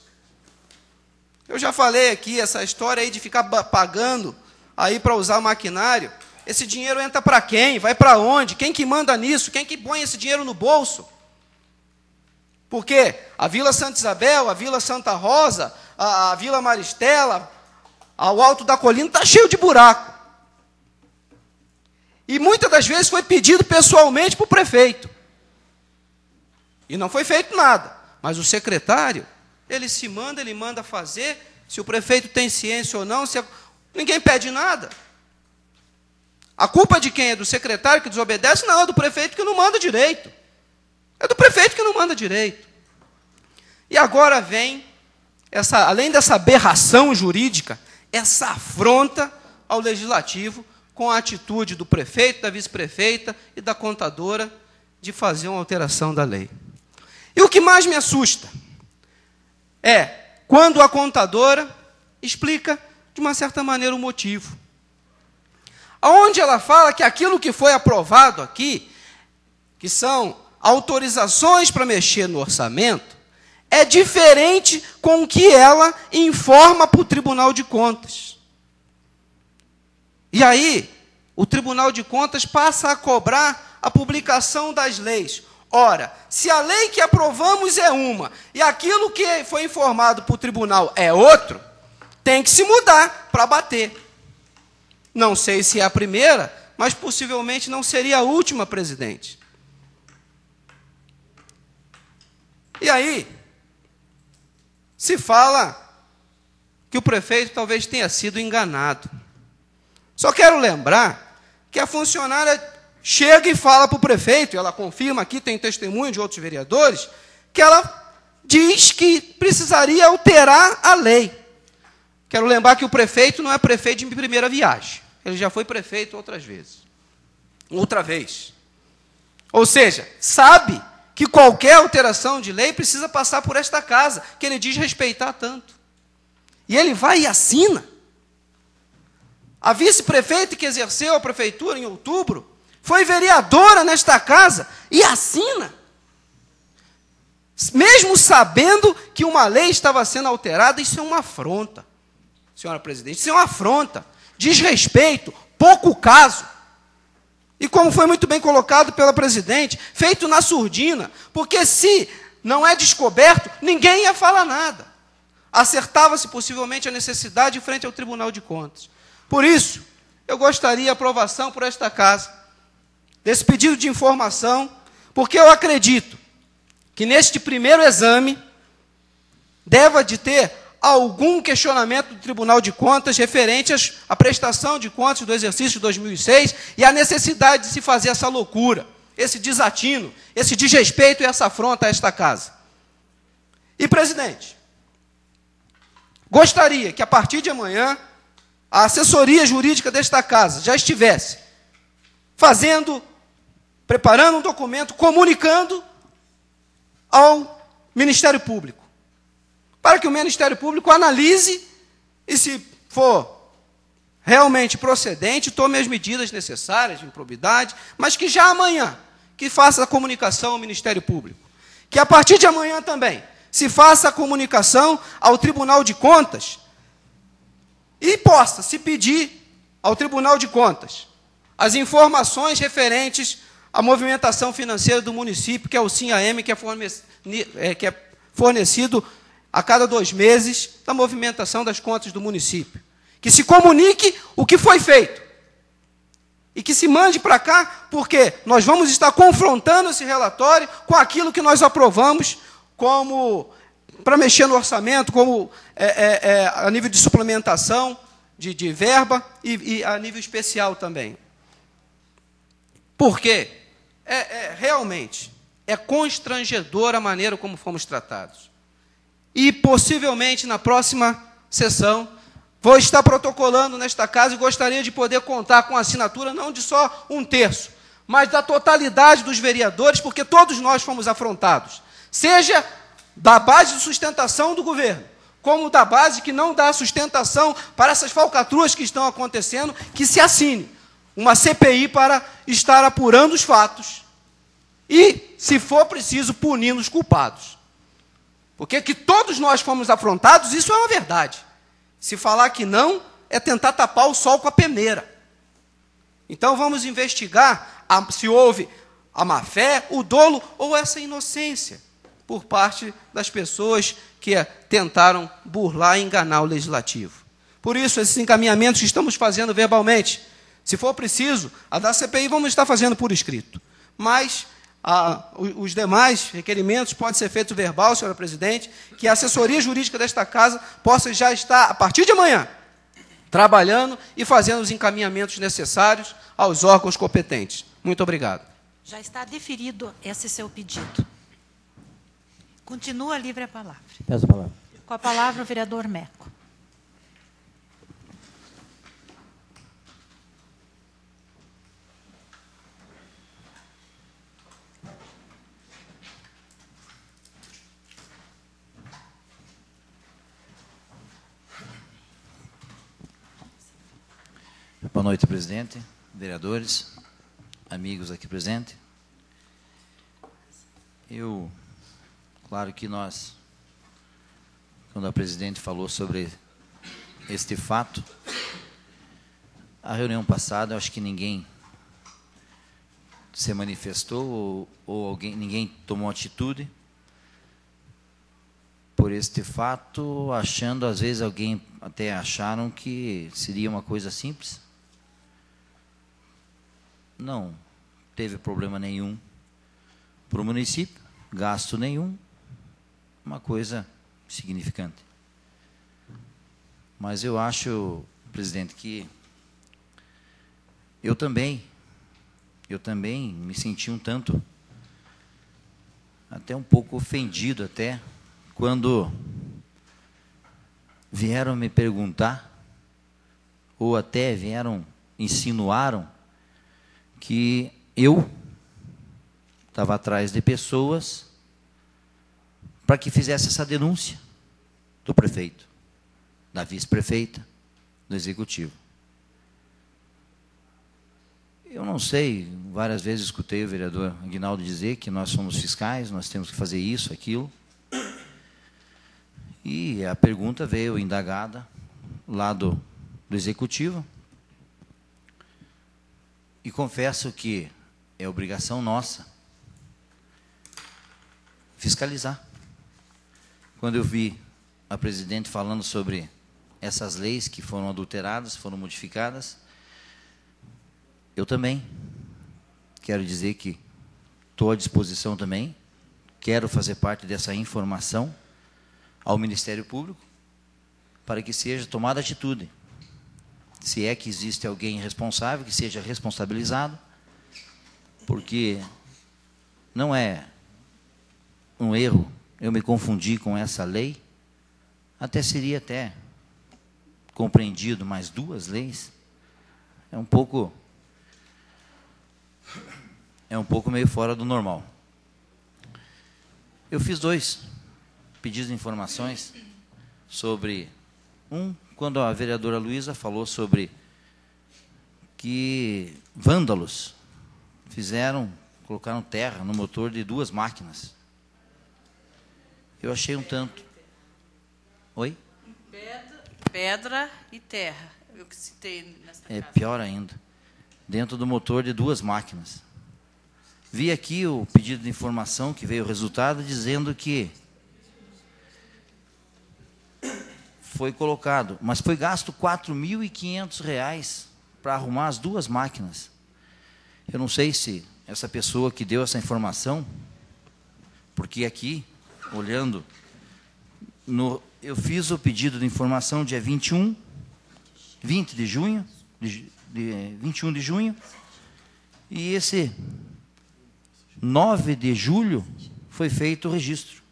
Eu já falei aqui essa história aí de ficar pagando aí para usar maquinário. esse dinheiro entra para quem? Vai para onde? Quem que manda nisso? Quem que põe esse dinheiro no bolso? Porque a Vila Santa Isabel, a Vila Santa Rosa, a, a Vila Maristela, ao alto da colina, está cheio de buraco. E muitas das vezes foi pedido pessoalmente para o prefeito. E não foi feito nada. Mas o secretário, ele se manda, ele manda fazer, se o prefeito tem ciência ou não, se a... ninguém pede nada. A culpa de quem? É do secretário que desobedece? Não, é do prefeito que não manda direito. É do prefeito que não manda direito. E agora vem, essa, além dessa aberração jurídica, essa afronta ao legislativo com a atitude do prefeito, da vice-prefeita e da contadora de fazer uma alteração da lei. E o que mais me assusta é quando a contadora explica, de uma certa maneira, o motivo. Onde ela fala que aquilo que foi aprovado aqui, que são autorizações para mexer no orçamento, é diferente com o que ela informa para o Tribunal de Contas. E aí, o Tribunal de Contas passa a cobrar a publicação das leis. Ora, se a lei que aprovamos é uma, e aquilo que foi informado para o tribunal é outro, tem que se mudar para bater. Não sei se é a primeira, mas possivelmente não seria a última, presidente. E aí, se fala que o prefeito talvez tenha sido enganado. Só quero lembrar que a funcionária chega e fala para o prefeito, ela confirma aqui, tem testemunho de outros vereadores, que ela diz que precisaria alterar a lei. Quero lembrar que o prefeito não é prefeito de primeira viagem. Ele já foi prefeito outras vezes. Outra vez. Ou seja, sabe que qualquer alteração de lei precisa passar por esta casa, que ele diz respeitar tanto. E ele vai e assina. A vice-prefeita que exerceu a prefeitura em outubro foi vereadora nesta casa e assina. Mesmo sabendo que uma lei estava sendo alterada, isso é uma afronta, senhora presidente, isso é uma afronta, desrespeito, pouco caso. E como foi muito bem colocado pela presidente, feito na surdina, porque se não é descoberto, ninguém ia falar nada. Acertava-se possivelmente a necessidade frente ao Tribunal de Contas. Por isso, eu gostaria de aprovação por esta casa, desse pedido de informação, porque eu acredito que neste primeiro exame deva de ter algum questionamento do Tribunal de Contas referente à prestação de contas do exercício de dois mil e seis e a necessidade de se fazer essa loucura, esse desatino, esse desrespeito e essa afronta a esta casa. E, presidente, gostaria que a partir de amanhã a assessoria jurídica desta casa já estivesse fazendo, preparando um documento, comunicando ao Ministério Público, para que o Ministério Público analise e, se for realmente procedente, tome as medidas necessárias de improbidade, mas que já amanhã, que faça a comunicação ao Ministério Público. Que a partir de amanhã também se faça a comunicação ao Tribunal de Contas e possa se pedir ao Tribunal de Contas as informações referentes à movimentação financeira do município, que é o SIM-A-M, que é fornecido a cada dois meses da movimentação das contas do município. Que se comunique o que foi feito. E que se mande para cá, porque nós vamos estar confrontando esse relatório com aquilo que nós aprovamos como para mexer no orçamento, como é, é, é, a nível de suplementação, de, de verba e, e a nível especial também. Porque é, é, realmente é constrangedora a maneira como fomos tratados. E possivelmente na próxima sessão vou estar protocolando nesta casa e gostaria de poder contar com a assinatura não de só um terço, mas da totalidade dos vereadores, porque todos nós fomos afrontados. Seja da base de sustentação do governo, como da base que não dá sustentação para essas falcatruas que estão acontecendo, que se assine uma C P I para estar apurando os fatos e, se for preciso, punindo os culpados. Porque que todos nós fomos afrontados, isso é uma verdade. Se falar que não, é tentar tapar o sol com a peneira. Então vamos investigar a, se houve a má-fé, o dolo ou essa inocência por parte das pessoas que tentaram burlar e enganar o Legislativo. Por isso, esses encaminhamentos que estamos fazendo verbalmente, se for preciso, a da C P I vamos estar fazendo por escrito. Mas a, os demais requerimentos podem ser feitos verbal, senhora presidente, que a assessoria jurídica desta casa possa já estar, a partir de amanhã, trabalhando e fazendo os encaminhamentos necessários aos órgãos competentes. Muito obrigado. Já está deferido esse seu pedido. Continua livre a palavra. Peço a palavra. Com a palavra, o vereador Meco. Boa noite, presidente, vereadores, amigos aqui presentes. Eu, claro que nós, quando a presidente falou sobre este fato, a reunião passada, eu acho que ninguém se manifestou ou, ou alguém, ninguém tomou atitude por este fato, achando, às vezes, alguém até acharam que seria uma coisa simples. Não teve problema nenhum para o município, gasto nenhum, uma coisa significante. Mas eu acho, presidente, que eu também, eu também me senti um tanto, até um pouco ofendido até, quando vieram me perguntar, ou até vieram, insinuaram, que eu estava atrás de pessoas para que fizesse essa denúncia do prefeito, da vice-prefeita, do executivo. Eu não sei, várias vezes escutei o vereador Aguinaldo dizer que nós somos fiscais, nós temos que fazer isso, aquilo. E a pergunta veio indagada lá do, do executivo. E confesso que é obrigação nossa fiscalizar. Quando eu vi a presidente falando sobre essas leis que foram adulteradas, foram modificadas, eu também quero dizer que estou à disposição também, quero fazer parte dessa informação ao Ministério Público para que seja tomada atitude. Se é que existe alguém responsável, que seja responsabilizado, porque não é um erro, eu me confundi com essa lei, até seria até compreendido mais duas leis, é um pouco, é um pouco meio fora do normal. Eu fiz dois pedidos de informações sobre um, quando a vereadora Luísa falou sobre que vândalos fizeram, colocaram terra no motor de duas máquinas. Eu achei um tanto... Oi? Pedra, pedra e terra, eu que citei nesta É casa. pior ainda. Dentro do motor de duas máquinas. Vi aqui o pedido de informação que veio o resultado dizendo que foi colocado, mas foi gasto quatro mil e quinhentos reais para arrumar as duas máquinas. Eu não sei se essa pessoa que deu essa informação, porque aqui, olhando, no, eu fiz o pedido de informação dia vinte e um, vinte de junho, de, de, vinte e um de junho, e esse nove de julho foi feito o registro.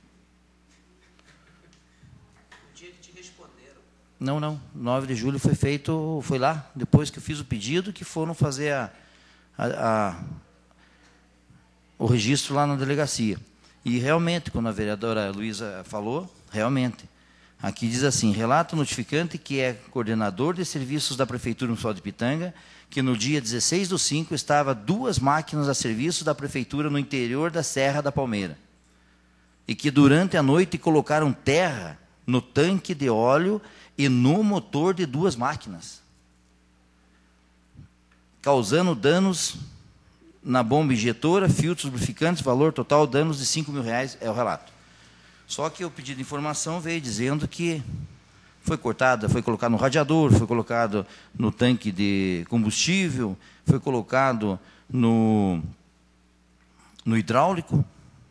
Não, não. nove de julho foi feito, foi lá, depois que eu fiz o pedido, que foram fazer a, a, a, o registro lá na delegacia. E realmente, quando a vereadora Luísa falou, realmente, aqui diz assim, relata o notificante que é coordenador de serviços da Prefeitura Municipal de Pitanga, que no dia dezesseis do cinco estava duas máquinas a serviço da Prefeitura no interior da Serra da Palmeira. E que durante a noite colocaram terra no tanque de óleo e no motor de duas máquinas. causando danos na bomba injetora, filtros lubrificantes, valor total, danos de cinco mil reais, é o relato. Só que o pedido de informação veio dizendo que foi cortada, foi colocado no radiador, foi colocado no tanque de combustível, foi colocado no, no hidráulico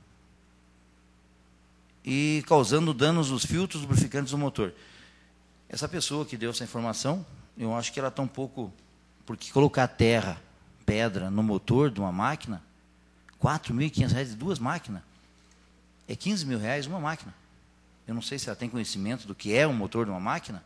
e causando danos nos filtros lubrificantes do motor. Essa pessoa que deu essa informação, eu acho que ela está um pouco... Porque colocar terra, pedra no motor de uma máquina, quatro mil e quinhentos reais de duas máquinas, é quinze mil reais uma máquina. Eu não sei se ela tem conhecimento do que é um motor de uma máquina.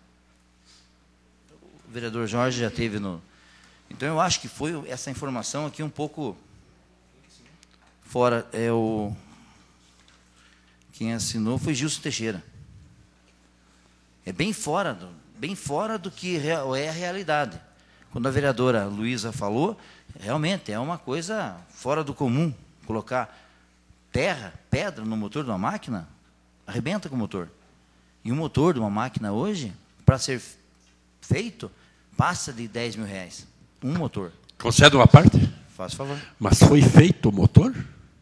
O vereador Jorge já teve no... Então, eu acho que foi essa informação aqui um pouco fora. É o... Quem assinou foi Gilson Teixeira. É bem fora do, bem fora do que é a realidade. Quando a vereadora Luísa falou, realmente é uma coisa fora do comum. Colocar terra, pedra no motor de uma máquina, arrebenta com o motor. E o motor de uma máquina hoje, para ser feito, passa de dez mil reais. Um motor. Concede uma parte? Faz favor. Mas foi feito o motor?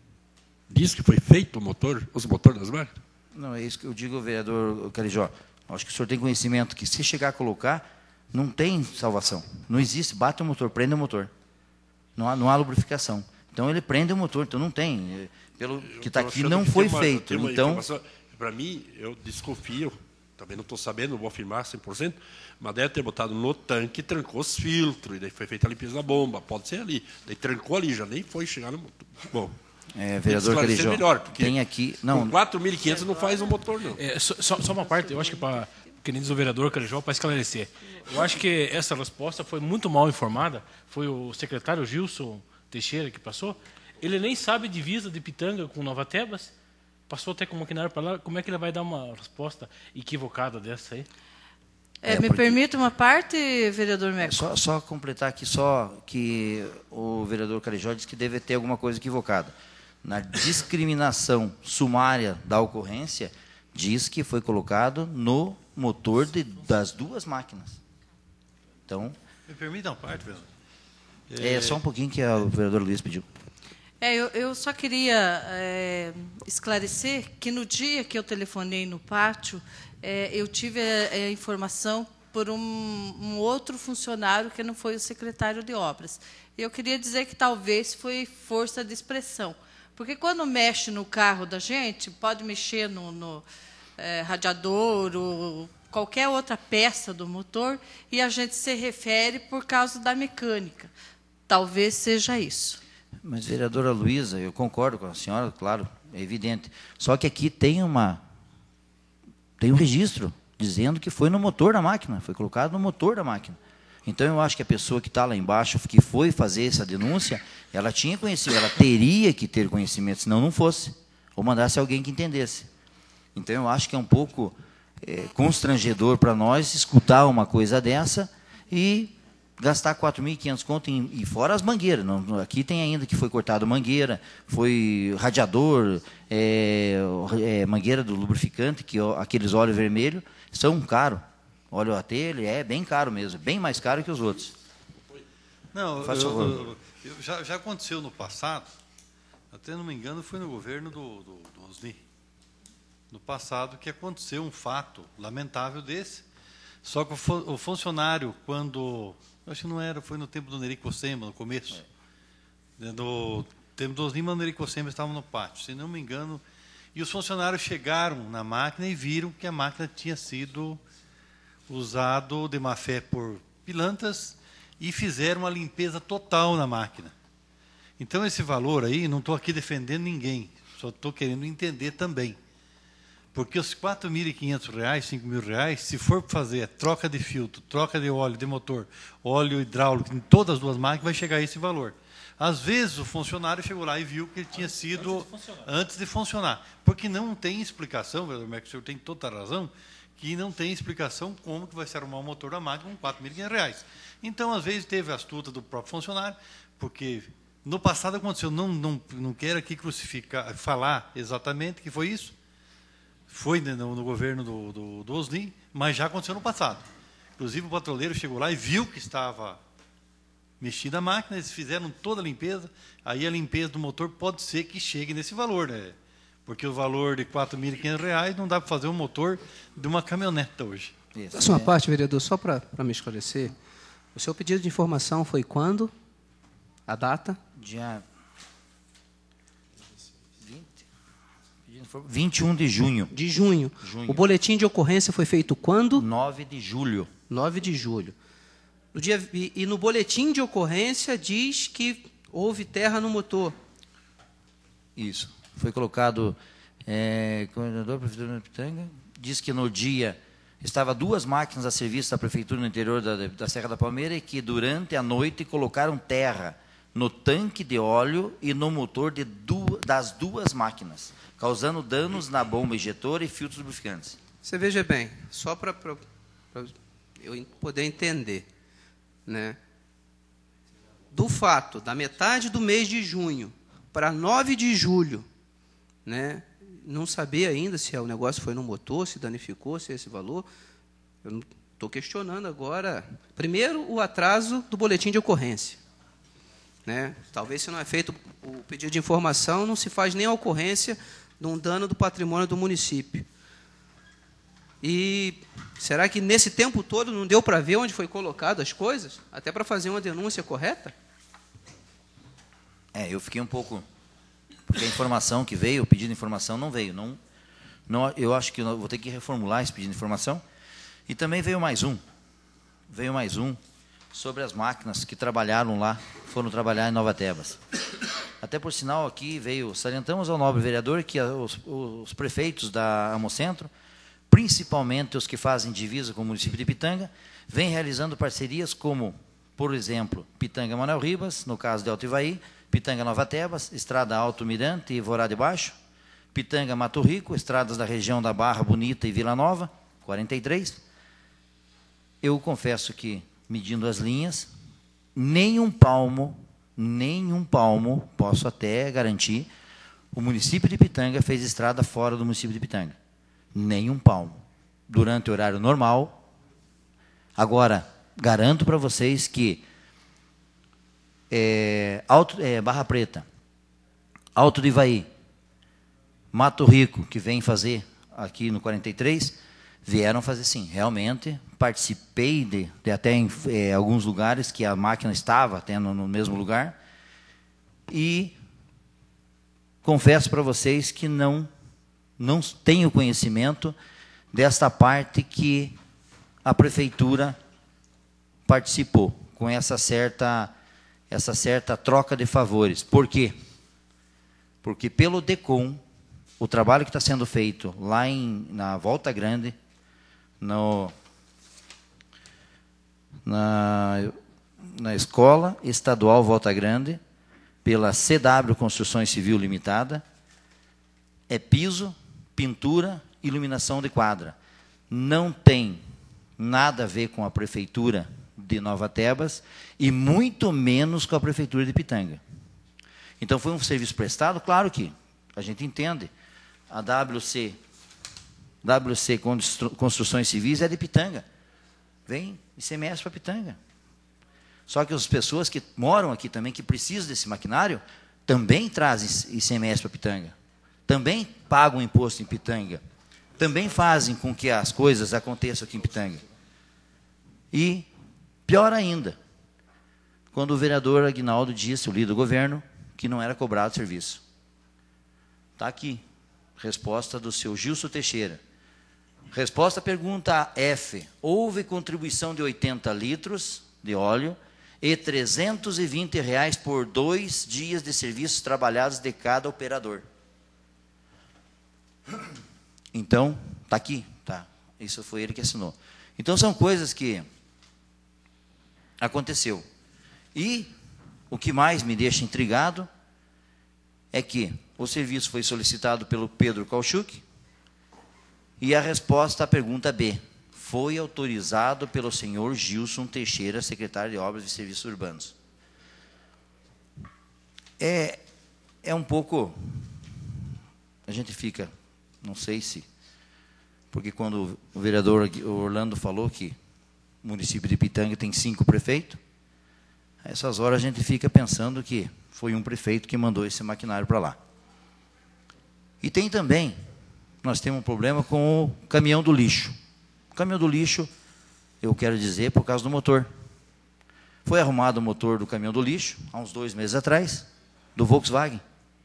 Diz que foi feito o motor, os motores das máquinas? Não, é isso que eu digo, vereador Carijó. Acho que o senhor tem conhecimento que, se chegar a colocar, não tem salvação. Não existe, bate o motor, prende o motor. Não há, não há lubrificação. Então, ele prende o motor, então não tem. Pelo que está aqui, não foi feito. Então, para mim, eu desconfio, também não estou sabendo, não vou afirmar cem por cento, mas deve ter botado no tanque e trancou os filtros, e daí foi feita a limpeza da bomba, pode ser ali. Daí trancou ali, já nem foi chegar no motor. Bom, é, vereador Carijó, melhor, porque tem aqui... Não, com quatro mil e quinhentos não faz um motor, não. É, só, só uma parte, eu acho que para... que nem diz o vereador Carijó, para esclarecer. Eu acho que essa resposta foi muito mal informada. Foi o secretário Gilson Teixeira que passou. Ele nem sabe divisa de Pitanga com Nova Tebas. Passou até com o maquinário para lá. Como é que ele vai dar uma resposta equivocada dessa aí? É, É, me porque- permite uma parte, vereador Meco? Só, só completar aqui, só que o vereador Carijó disse que deve ter alguma coisa equivocada. Na discriminação sumária da ocorrência, diz que foi colocado no motor de, das duas máquinas. Então, Me permita uma parte, vereador? é só um pouquinho que a- o vereador Luiz pediu. É, eu, eu só queria é, esclarecer que no dia que eu telefonei no pátio, é, eu tive a, a informação por um, um outro funcionário que não foi o secretário de obras. Eu queria dizer que talvez foi força de expressão, porque quando mexe no carro da gente, pode mexer no, no é, radiador ou qualquer outra peça do motor e a gente se refere por causa da mecânica. Talvez seja isso. Mas, vereadora Luísa, eu concordo com a senhora, claro, é evidente. Só que aqui tem uma tem um registro dizendo que foi no motor da máquina, foi colocado no motor da máquina. Então, eu acho que a pessoa que está lá embaixo, que foi fazer essa denúncia, ela tinha conhecimento, ela teria que ter conhecimento, senão não fosse, ou mandasse alguém que entendesse. Então, eu acho que é um pouco é, constrangedor para nós escutar uma coisa dessa e gastar quatro mil e quinhentos conto em, e fora as mangueiras. Não, aqui tem ainda que foi cortado mangueira, foi radiador, é, é, mangueira do lubrificante, que ó, aqueles óleos vermelhos são caros. Óleo A T, ele é bem caro mesmo, bem mais caro que os outros. Não, Faz eu- favor. eu- eu- já, já aconteceu no passado, até não me engano, foi no governo do, do, do Osni. No passado, que aconteceu um fato lamentável desse. Só que o, fu- o funcionário, quando... Acho que não era, foi no tempo do Neri Cossema, no começo. É. No tempo do Osni, mas o Neri Cossema estava no pátio, se não me engano. E os funcionários chegaram na máquina e viram que a máquina tinha sido usado de má fé por pilantras e fizeram uma limpeza total na máquina. Então, esse valor aí, não estou aqui defendendo ninguém, só estou querendo entender também. Porque os quatro mil e quinhentos reais, cinco mil reais, se for fazer troca de filtro, troca de óleo, de motor, óleo hidráulico, em todas as duas máquinas, vai chegar a esse valor. Às vezes, o funcionário chegou lá e viu que ele tinha sido antes de funcionar. Antes de funcionar. Porque não tem explicação, vereador Meco, o senhor tem toda a razão, que não tem explicação como que vai se arrumar o motor da máquina com quatro mil e quinhentos reais. Então, às vezes, teve a astuta do próprio funcionário, porque no passado aconteceu, não, não, não quero aqui crucificar, falar exatamente que foi isso, foi no, no governo do, do, do Osni, mas já aconteceu no passado. Inclusive, o patrulheiro chegou lá e viu que estava mexi na máquina, eles fizeram toda a limpeza, aí a limpeza do motor pode ser que chegue nesse valor, né? Porque o valor de quatro mil e quinhentos reais não dá para fazer um motor de uma caminhoneta hoje. Da sua parte, vereador, só para me esclarecer, o seu pedido de informação foi quando? A data? Dia vinte e um de junho. De junho. junho. O boletim de ocorrência foi feito quando? nove de julho. nove de julho. No dia, e, e no boletim de ocorrência diz que houve terra no motor. Isso. Foi colocado, é, coordenador, prefeitura de Pitanga, diz que no dia estava duas máquinas a serviço da prefeitura no interior da, da Serra da Palmeira e que durante a noite colocaram terra no tanque de óleo e no motor de duas, das duas máquinas, causando danos na bomba injetora e filtros lubrificantes. Você veja bem, só para eu poder entender, né? Do fato da metade do mês de junho para nove de julho, né? Não saber ainda se o negócio foi no motor, se danificou, se é esse valor. Eu estou questionando agora, primeiro, o atraso do boletim de ocorrência. Né? Talvez, se não é feito o pedido de informação, não se faz nem a ocorrência de um dano do patrimônio do município. E será que nesse tempo todo não deu para ver onde foi colocado as coisas? Até para fazer uma denúncia correta? É, eu fiquei um pouco... Porque a informação que veio, o pedido de informação não veio. Não, não, eu acho que eu vou ter que reformular esse pedido de informação. E também veio mais um. Veio mais um sobre as máquinas que trabalharam lá, foram trabalhar em Nova Tebas. Até por sinal aqui veio, salientamos ao nobre vereador que os, os prefeitos da Amocentro, principalmente os que fazem divisa com o município de Pitanga, vêm realizando parcerias como, por exemplo, Pitanga Manuel Ribas, no caso de Alto Ivaí, Pitanga Nova Tebas, Estrada Alto Mirante e Vorá de Baixo, Pitanga Mato Rico, estradas da região da Barra Bonita e Vila Nova, quarenta e três. Eu confesso que, medindo as linhas, nem um palmo, nem um palmo, posso até garantir, o município de Pitanga fez estrada fora do município de Pitanga. Nem um palmo. Durante o horário normal. Agora, garanto para vocês que é, Alto, é, Barra Preta, Alto do Ivaí, Mato Rico, que vem fazer aqui no quarenta e três, vieram fazer sim, realmente. Participei de, de até em é, alguns lugares que a máquina estava até no, no mesmo lugar. E confesso para vocês que não, não tenho conhecimento desta parte que a prefeitura participou, com essa certa, essa certa troca de favores. Por quê? Porque pelo DECOM, o trabalho que está sendo feito lá em, na Volta Grande, no, na, na Escola Estadual Volta Grande, pela C W Construções Civil Limitada, é piso, pintura, iluminação de quadra. Não tem nada a ver com a Prefeitura de Nova Tebas e muito menos com a Prefeitura de Pitanga. Então, foi um serviço prestado? Claro que a gente entende. A W C, W C Construções Civis é de Pitanga. Vem I C M S para Pitanga. Só que as pessoas que moram aqui também, que precisam desse maquinário, também trazem I C M S para Pitanga. Também pagam imposto em Pitanga. Também fazem com que as coisas aconteçam aqui em Pitanga. E, pior ainda, quando o vereador Aguinaldo disse, o líder do governo, que não era cobrado serviço. Está aqui. Resposta do seu Gilson Teixeira. Resposta à pergunta F. Houve contribuição de oitenta litros de óleo e trezentos e vinte reais por dois dias de serviços trabalhados de cada operador. Então, está aqui. Tá. Isso foi ele que assinou. Então, são coisas que aconteceu. E o que mais me deixa intrigado é que o serviço foi solicitado pelo Pedro Kauchuk e a resposta à pergunta B foi autorizado pelo senhor Gilson Teixeira, secretário de Obras e Serviços Urbanos. É, é um pouco... A gente fica, não sei se... Porque quando o vereador Orlando falou que o município de Pitanga tem cinco prefeitos, Essas horas a gente fica pensando que foi um prefeito que mandou esse maquinário para lá. E tem também, nós temos um problema com o caminhão do lixo. O caminhão do lixo, eu quero dizer, por causa do motor. Foi arrumado o motor do caminhão do lixo, há uns dois meses atrás, do Volkswagen.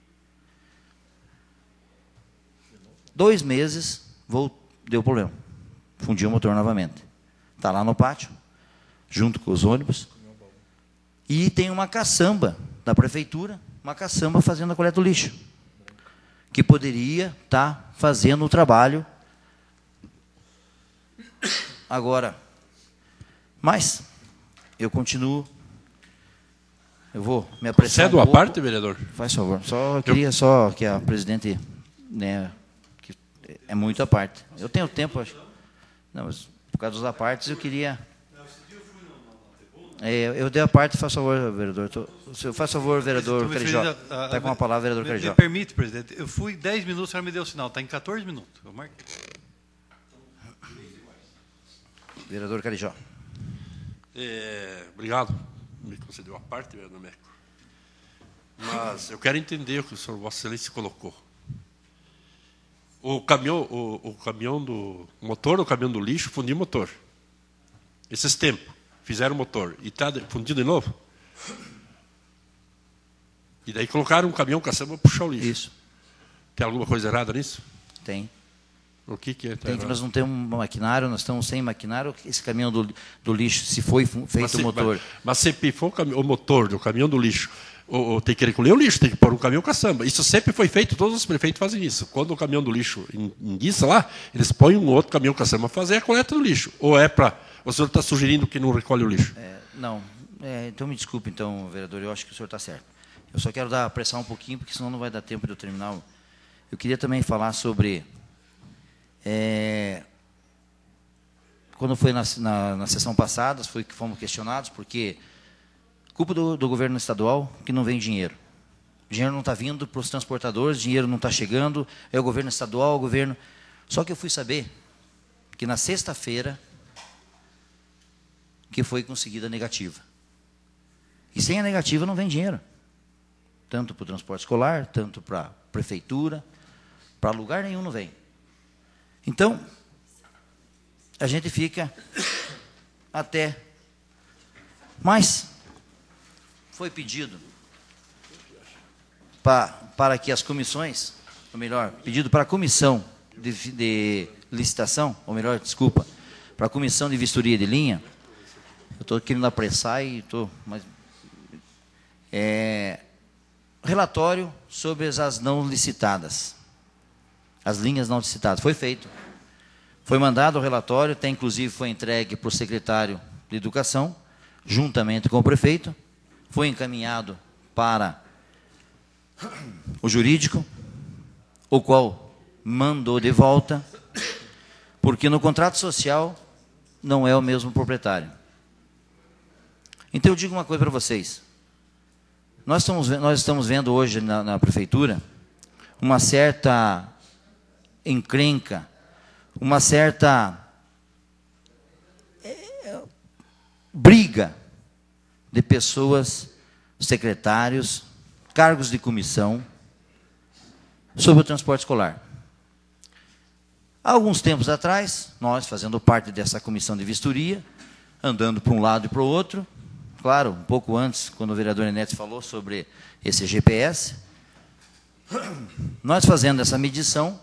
Dois meses, vou, deu problema. Fundiu o motor novamente. Está lá no pátio, junto com os ônibus. E tem uma caçamba da prefeitura, uma caçamba fazendo a coleta do lixo, que poderia estar fazendo o trabalho agora. Mas eu continuo, eu vou me apressar Cedo um à pouco. parte, vereador? Faz favor. Só eu queria só que a presidente, né, que é muito à parte. Eu tenho tempo, acho. Não, mas por causa dos apartes eu queria. É, eu dei a parte, faz favor, vereador. Tô, faz favor, vereador Carijó. Está com a palavra, vereador me, Carijó. me permite, presidente. Eu fui dez minutos, a senhora me deu o sinal. Está em quatorze minutos. Eu marquei. Vereador Carijó. É, obrigado. Me concedeu a parte, vereador Meco. Mas eu quero entender o que o senhor Vossa Excelência colocou. O caminhão, o, o caminhão do o motor, o caminhão do lixo, fundiu o motor. Esses tempos. Fizeram o motor e está fundido de novo. E daí colocaram um caminhão caçamba para puxar o lixo. Isso. Tem alguma coisa errada nisso? Tem. O que, que é? Tá Tem que errado? nós não temos um maquinário, nós estamos sem maquinário. Esse caminhão do, do lixo, se foi feito Mas o se, motor. Mas, mas se pifou o, cami- o motor do caminhão do lixo, o, o, tem que recolher o lixo, tem que pôr um caminhão caçamba. Isso sempre foi feito, todos os prefeitos fazem isso. Quando o caminhão do lixo enguiça lá, eles põem um outro caminhão caçamba para fazer a coleta do lixo. Ou é para... O senhor está sugerindo que não recolhe o lixo? É, não. É, então me desculpe, então, vereador, eu acho que o senhor está certo. Eu só quero dar apressar um pouquinho, porque senão não vai dar tempo de eu terminar. Eu queria também falar sobre... É, quando foi na, na, na sessão passada, foi que fomos questionados, porque culpa do, do governo estadual que não vem dinheiro. O dinheiro não está vindo para os transportadores, o dinheiro não está chegando, é o governo estadual, o governo... Só que eu fui saber que na sexta-feira que foi conseguida a negativa. E sem a negativa não vem dinheiro. Tanto para o transporte escolar, tanto para a prefeitura, para lugar nenhum não vem. Então, a gente fica até... Mas foi pedido para, para que as comissões, ou melhor, pedido para a comissão de, de licitação, ou melhor, desculpa, para a comissão de vistoria de linha. Eu estou querendo apressar e estou... Mas, é, relatório sobre as não licitadas. As linhas não licitadas. Foi feito. Foi mandado o relatório, até inclusive foi entregue para o secretário de Educação, juntamente com o prefeito. Foi encaminhado para o jurídico, o qual mandou de volta, porque no contrato social não é o mesmo proprietário. Então eu digo uma coisa para vocês. Nós estamos, nós estamos vendo hoje na, na prefeitura uma certa encrenca, uma certa é, briga de pessoas, secretários, cargos de comissão sobre o transporte escolar. Há alguns tempos atrás, nós fazendo parte dessa comissão de vistoria, andando para um lado e para o outro, claro, um pouco antes, quando o vereador Enéas falou sobre esse G P S, nós fazendo essa medição,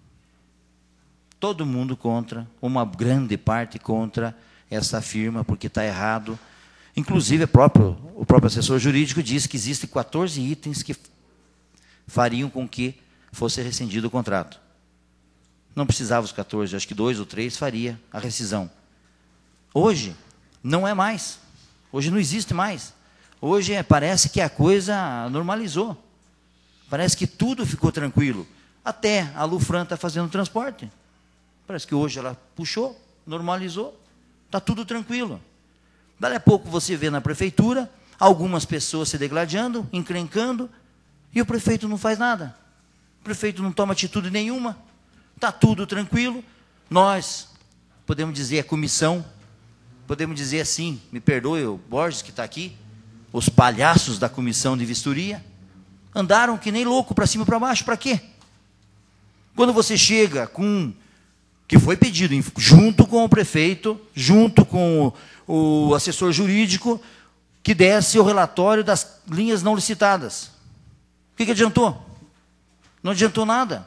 todo mundo contra, uma grande parte contra essa firma, porque está errado. Inclusive, o próprio, o próprio assessor jurídico disse que existem quatorze itens que fariam com que fosse rescindido o contrato. Não precisava os quatorze, acho que dois ou três faria a rescisão. Hoje, não é mais. Hoje não existe mais. Hoje é, parece que a coisa normalizou. Parece que tudo ficou tranquilo. Até a Lufran está fazendo transporte. Parece que hoje ela puxou, normalizou, está tudo tranquilo. Dali a pouco você vê na prefeitura algumas pessoas se degladiando, encrencando, e o prefeito não faz nada. O prefeito não toma atitude nenhuma. Está tudo tranquilo. Nós, podemos dizer, a comissão, podemos dizer assim, me perdoe o Borges que está aqui, os palhaços da comissão de vistoria, andaram que nem louco para cima e para baixo. Para quê? Quando você chega com... que foi pedido, junto com o prefeito, junto com o, o assessor jurídico, que desse o relatório das linhas não licitadas. O que, que adiantou? Não adiantou nada.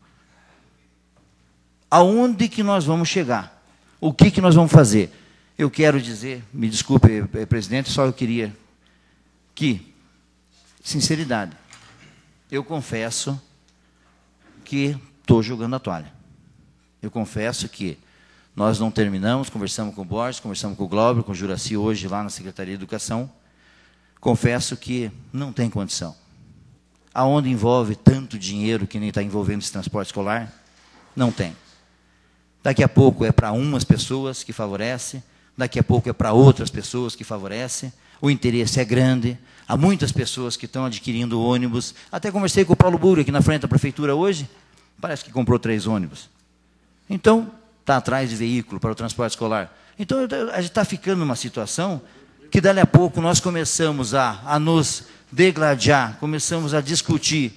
Aonde que nós vamos chegar? O que, que nós vamos fazer? Eu quero dizer, me desculpe, presidente, só eu queria que, sinceridade, eu confesso que estou jogando a toalha. Eu confesso que nós não terminamos, conversamos com o Borges, conversamos com o Glauber, com o Juraci hoje lá na Secretaria de Educação. Confesso que não tem condição. Aonde envolve tanto dinheiro que nem está envolvendo esse transporte escolar, não tem. Daqui a pouco é para umas pessoas que favorece, daqui a pouco é para outras pessoas que favorece, o interesse é grande, há muitas pessoas que estão adquirindo ônibus. Até conversei com o Paulo Buri aqui na frente da prefeitura hoje, parece que comprou três ônibus. Então, está atrás de veículo para o transporte escolar. Então, a gente está ficando numa situação que, dali a pouco, nós começamos a, a nos degladiar, começamos a discutir.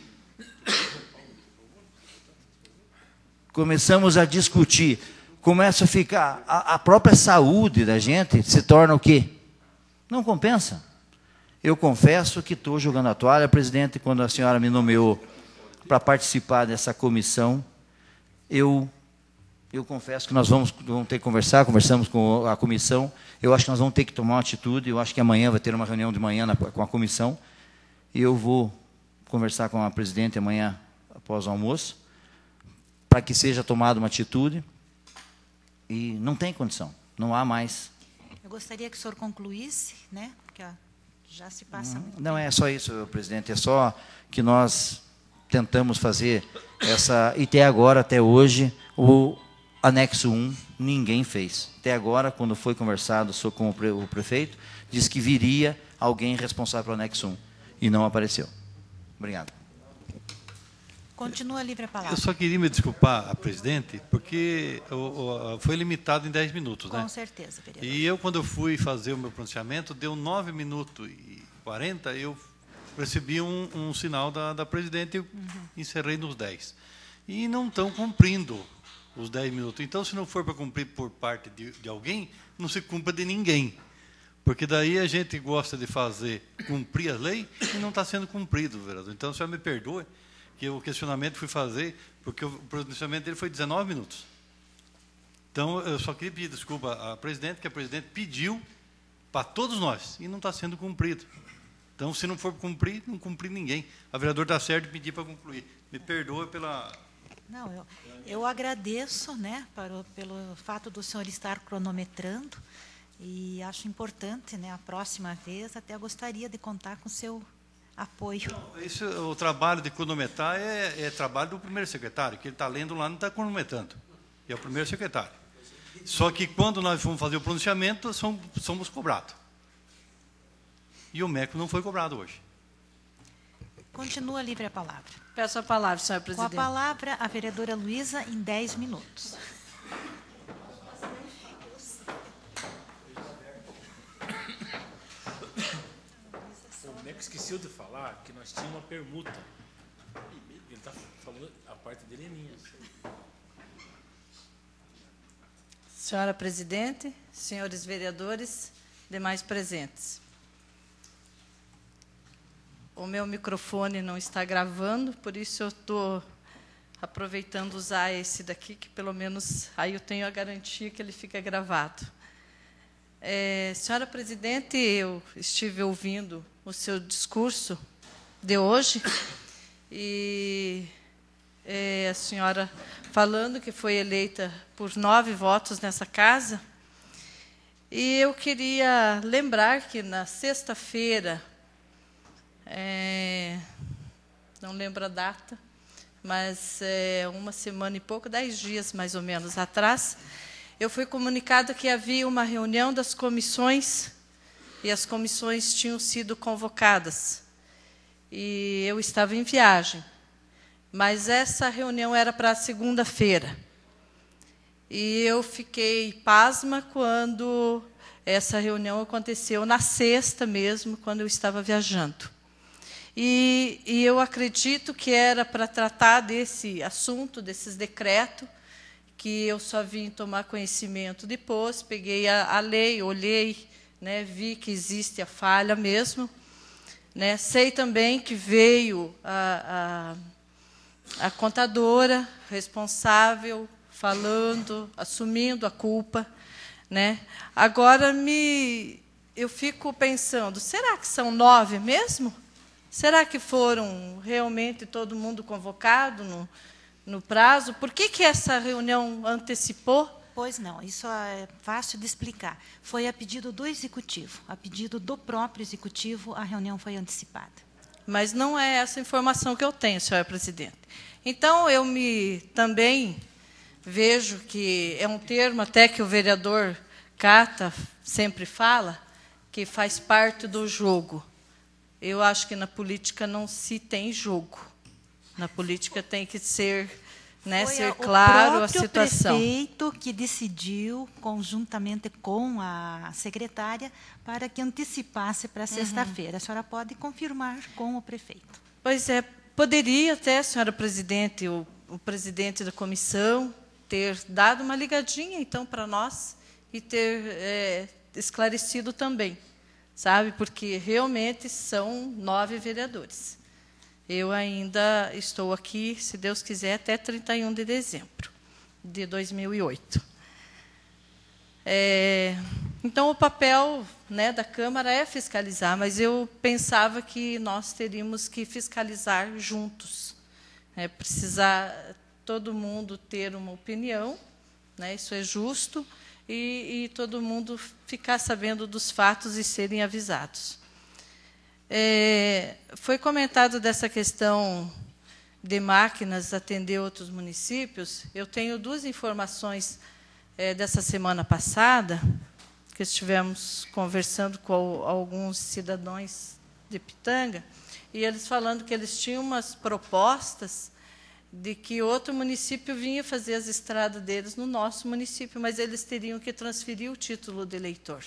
Começamos a discutir. Começa a ficar... A, a própria saúde da gente se torna o quê? Não compensa. Eu confesso que estou jogando a toalha, presidente, quando a senhora me nomeou para participar dessa comissão, eu... Eu confesso que nós vamos, vamos ter que conversar, conversamos com a comissão, eu acho que nós vamos ter que tomar uma atitude, eu acho que amanhã vai ter uma reunião de manhã na, com a comissão, e eu vou conversar com a presidente amanhã, após o almoço, para que seja tomada uma atitude, e não tem condição, não há mais. Eu gostaria que o senhor concluísse, né, porque ó, já se passa Não, muito não tempo. é só isso, presidente, é só que nós tentamos fazer essa, e até agora, até hoje, o anexo um, ninguém fez. Até agora, quando foi conversado com o prefeito, disse que viria alguém responsável pelo anexo um, e não apareceu. Obrigado. Continua livre a palavra. Eu só queria me desculpar a presidente, porque o, o, foi limitado em dez minutos. Com né? certeza, vereador. E eu, quando eu fui fazer o meu pronunciamento, deu nove minutos e quarenta, eu recebi um, um sinal da, da presidente e uhum. encerrei nos dez. E não estão cumprindo os dez minutos. Então, se não for para cumprir por parte de, de alguém, não se cumpra de ninguém. Porque daí a gente gosta de fazer, cumprir a lei, e não está sendo cumprido, vereador. Então, o senhor me perdoe, que o questionamento fui fazer, porque o pronunciamento dele foi dezenove minutos. Então, eu só queria pedir desculpa à presidente, que a presidente pediu para todos nós, e não está sendo cumprido. Então, se não for cumprir, não cumprir ninguém. A vereadora está certo de pedir para concluir. Me perdoe pela... Não, eu, eu agradeço, né, para o, pelo fato do senhor estar cronometrando e acho importante, né, a próxima vez, até gostaria de contar com o seu apoio. Não, isso, o trabalho de cronometrar é, é trabalho do primeiro secretário, que ele está lendo lá, não está cronometrando. E é o primeiro secretário. Só que quando nós fomos fazer o pronunciamento, somos, somos cobrados. E o M E C não foi cobrado hoje. Continua livre a palavra. Peço a palavra, senhora Com presidente. a palavra, a vereadora Luísa, em dez minutos. O M E C esqueceu de falar que nós tínhamos uma permuta. Ele está falando, a parte dele é minha. Senhora presidente, senhores vereadores, demais presentes. O meu microfone não está gravando, por isso eu estou aproveitando usar esse daqui, que pelo menos aí eu tenho a garantia que ele fica gravado. É, senhora presidente, eu estive ouvindo o seu discurso de hoje e é, a senhora falando que foi eleita por nove votos nessa casa. E eu queria lembrar que na sexta-feira, É, não lembro a data, mas é, uma semana e pouco, dez dias mais ou menos atrás, eu fui comunicado que havia uma reunião das comissões e as comissões tinham sido convocadas. E eu estava em viagem, mas essa reunião era para segunda-feira. E eu fiquei pasma quando essa reunião aconteceu na sexta mesmo, quando eu estava viajando. E, e eu acredito que era para tratar desse assunto, desses decretos, que eu só vim tomar conhecimento depois, peguei a, a lei, olhei, né, vi que existe a falha mesmo. Né, sei também que veio a, a, a contadora responsável, falando, assumindo a culpa. Né. Agora, me, eu fico pensando, será que são nove mesmo? Será que foram realmente todo mundo convocado no, no prazo? Por que, que essa reunião antecipou? Pois não, isso é fácil de explicar. Foi a pedido do Executivo, a pedido do próprio Executivo, a reunião foi antecipada. Mas não é essa informação que eu tenho, senhora presidente. Então, eu me também vejo que é um termo até que o vereador Cata sempre fala, que faz parte do jogo. Eu acho que na política não se tem jogo. Na política tem que ser, né, Foi ser claro a situação. O próprio prefeito que decidiu, conjuntamente com a secretária, para que antecipasse para sexta-feira. A senhora pode confirmar com o prefeito. Pois é, poderia até, senhora presidente, o, o presidente da comissão, ter dado uma ligadinha, então, para nós e ter é, esclarecido também. Sabe, porque realmente são nove vereadores. Eu ainda estou aqui, se Deus quiser, até trinta e um de dezembro de dois mil e oito. É, então, o papel, né, da Câmara é fiscalizar, mas eu pensava que nós teríamos que fiscalizar juntos. É, precisar todo mundo ter uma opinião, né, isso é justo, E, e todo mundo ficar sabendo dos fatos e serem avisados. É, foi comentado dessa questão de máquinas atender outros municípios. Eu tenho duas informações é, dessa semana passada, que estivemos conversando com alguns cidadãos de Pitanga, e eles falando que eles tinham umas propostas de que outro município vinha fazer as estradas deles no nosso município, mas eles teriam que transferir o título de eleitor.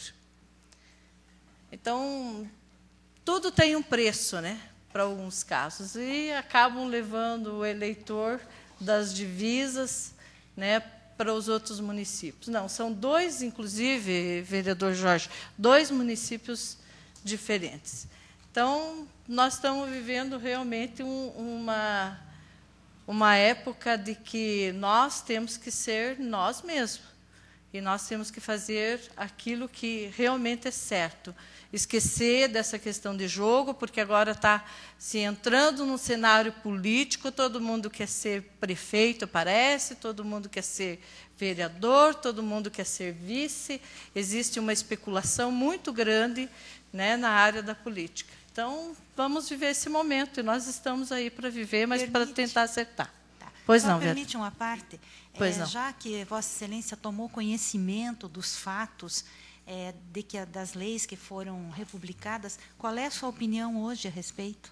Então, tudo tem um preço, né, para alguns casos, e acabam levando o eleitor das divisas, né, para os outros municípios. Não, são dois, inclusive, vereador Jorge, dois municípios diferentes. Então, nós estamos vivendo realmente um, uma... uma época de que nós temos que ser nós mesmos. E nós temos que fazer aquilo que realmente é certo. Esquecer dessa questão de jogo, porque agora está se entrando num cenário político, todo mundo quer ser prefeito, parece, todo mundo quer ser vereador, todo mundo quer ser vice. Existe uma especulação muito grande, né, na área da política. Então, vamos viver esse momento, e nós estamos aí para viver, mas para tentar acertar. Tá. Pois Só não, permite uma parte? Pois é, não. Já que Vossa Excelência tomou conhecimento dos fatos é, de que das leis que foram republicadas, qual é a sua opinião hoje a respeito?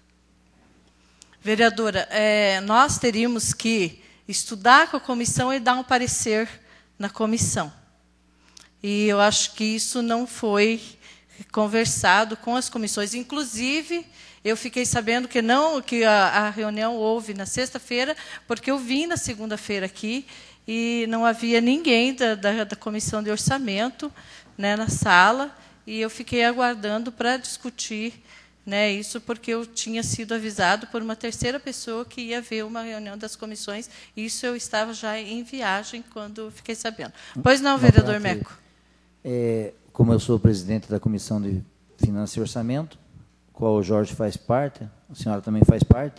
Vereadora, é, nós teríamos que estudar com a comissão e dar um parecer na comissão. E eu acho que isso não foi conversado com as comissões. Inclusive, eu fiquei sabendo que não, que a, a reunião houve na sexta-feira, porque eu vim na segunda-feira aqui e não havia ninguém da, da, da comissão de orçamento, né, na sala, e eu fiquei aguardando para discutir, né, isso, porque eu tinha sido avisado por uma terceira pessoa que ia haver uma reunião das comissões. Isso eu estava já em viagem quando fiquei sabendo. Pois não, vereador Meco? É, como eu sou presidente da Comissão de Finanças e Orçamento, qual o Jorge faz parte, a senhora também faz parte,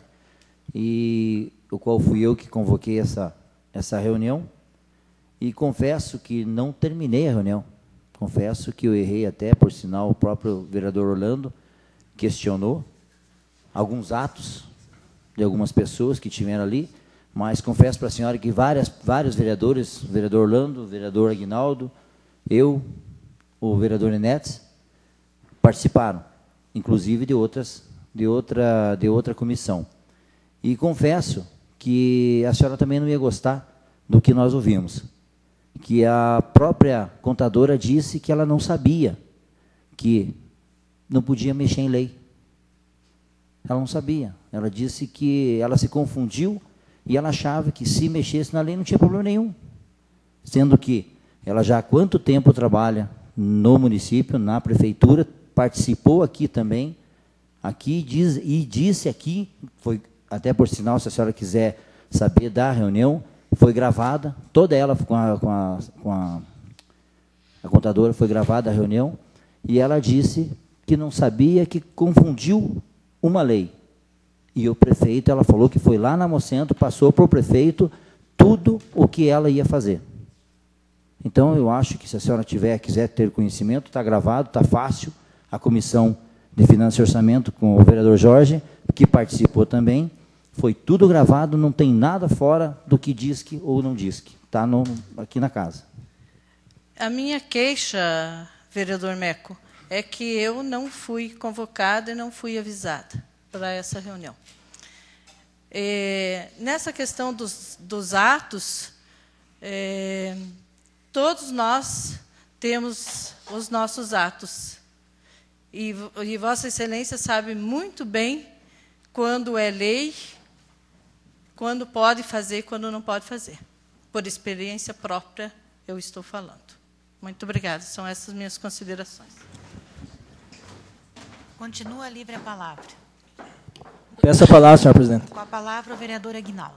e o qual fui eu que convoquei essa, essa reunião, e confesso que não terminei a reunião. Confesso que eu errei até, por sinal, o próprio vereador Orlando questionou alguns atos de algumas pessoas que tiveram ali, mas confesso para a senhora que várias, vários vereadores, o vereador Orlando, o vereador Aguinaldo, eu, o vereador Nenetes, participaram, inclusive de outras, de outra, de outra comissão. E confesso que a senhora também não ia gostar do que nós ouvimos. que a própria contadora disse que ela não sabia que não podia mexer em lei. Ela não sabia. Ela disse que ela se confundiu e ela achava que se mexesse na lei não tinha problema nenhum. Sendo que ela já há quanto tempo trabalha no município, na prefeitura, participou aqui também, aqui diz, e disse aqui, foi até por sinal, se a senhora quiser saber da reunião, foi gravada, toda ela com a, com a, com a, a contadora foi gravada a reunião, e ela disse que não sabia, que confundiu uma lei. E o prefeito, ela falou que foi lá na Mocento, passou para o prefeito tudo o que ela ia fazer. Então, eu acho que se a senhora tiver, quiser ter conhecimento, está gravado, está fácil. A Comissão de Finanças e Orçamento, com o vereador Jorge, que participou também, foi tudo gravado, não tem nada fora do que diz que ou não diz que. Está aqui na casa. A minha queixa, vereador Meco, é que eu não fui convocada e não fui avisada para essa reunião. É, nessa questão dos, dos atos, é, todos nós temos os nossos atos. E, e Vossa Excelência sabe muito bem quando é lei, quando pode fazer e quando não pode fazer. Por experiência própria, eu estou falando. Muito obrigada. São essas minhas considerações. Continua livre a palavra. Peço a palavra, senhora presidente. Com a palavra, o vereador Aguinaldo.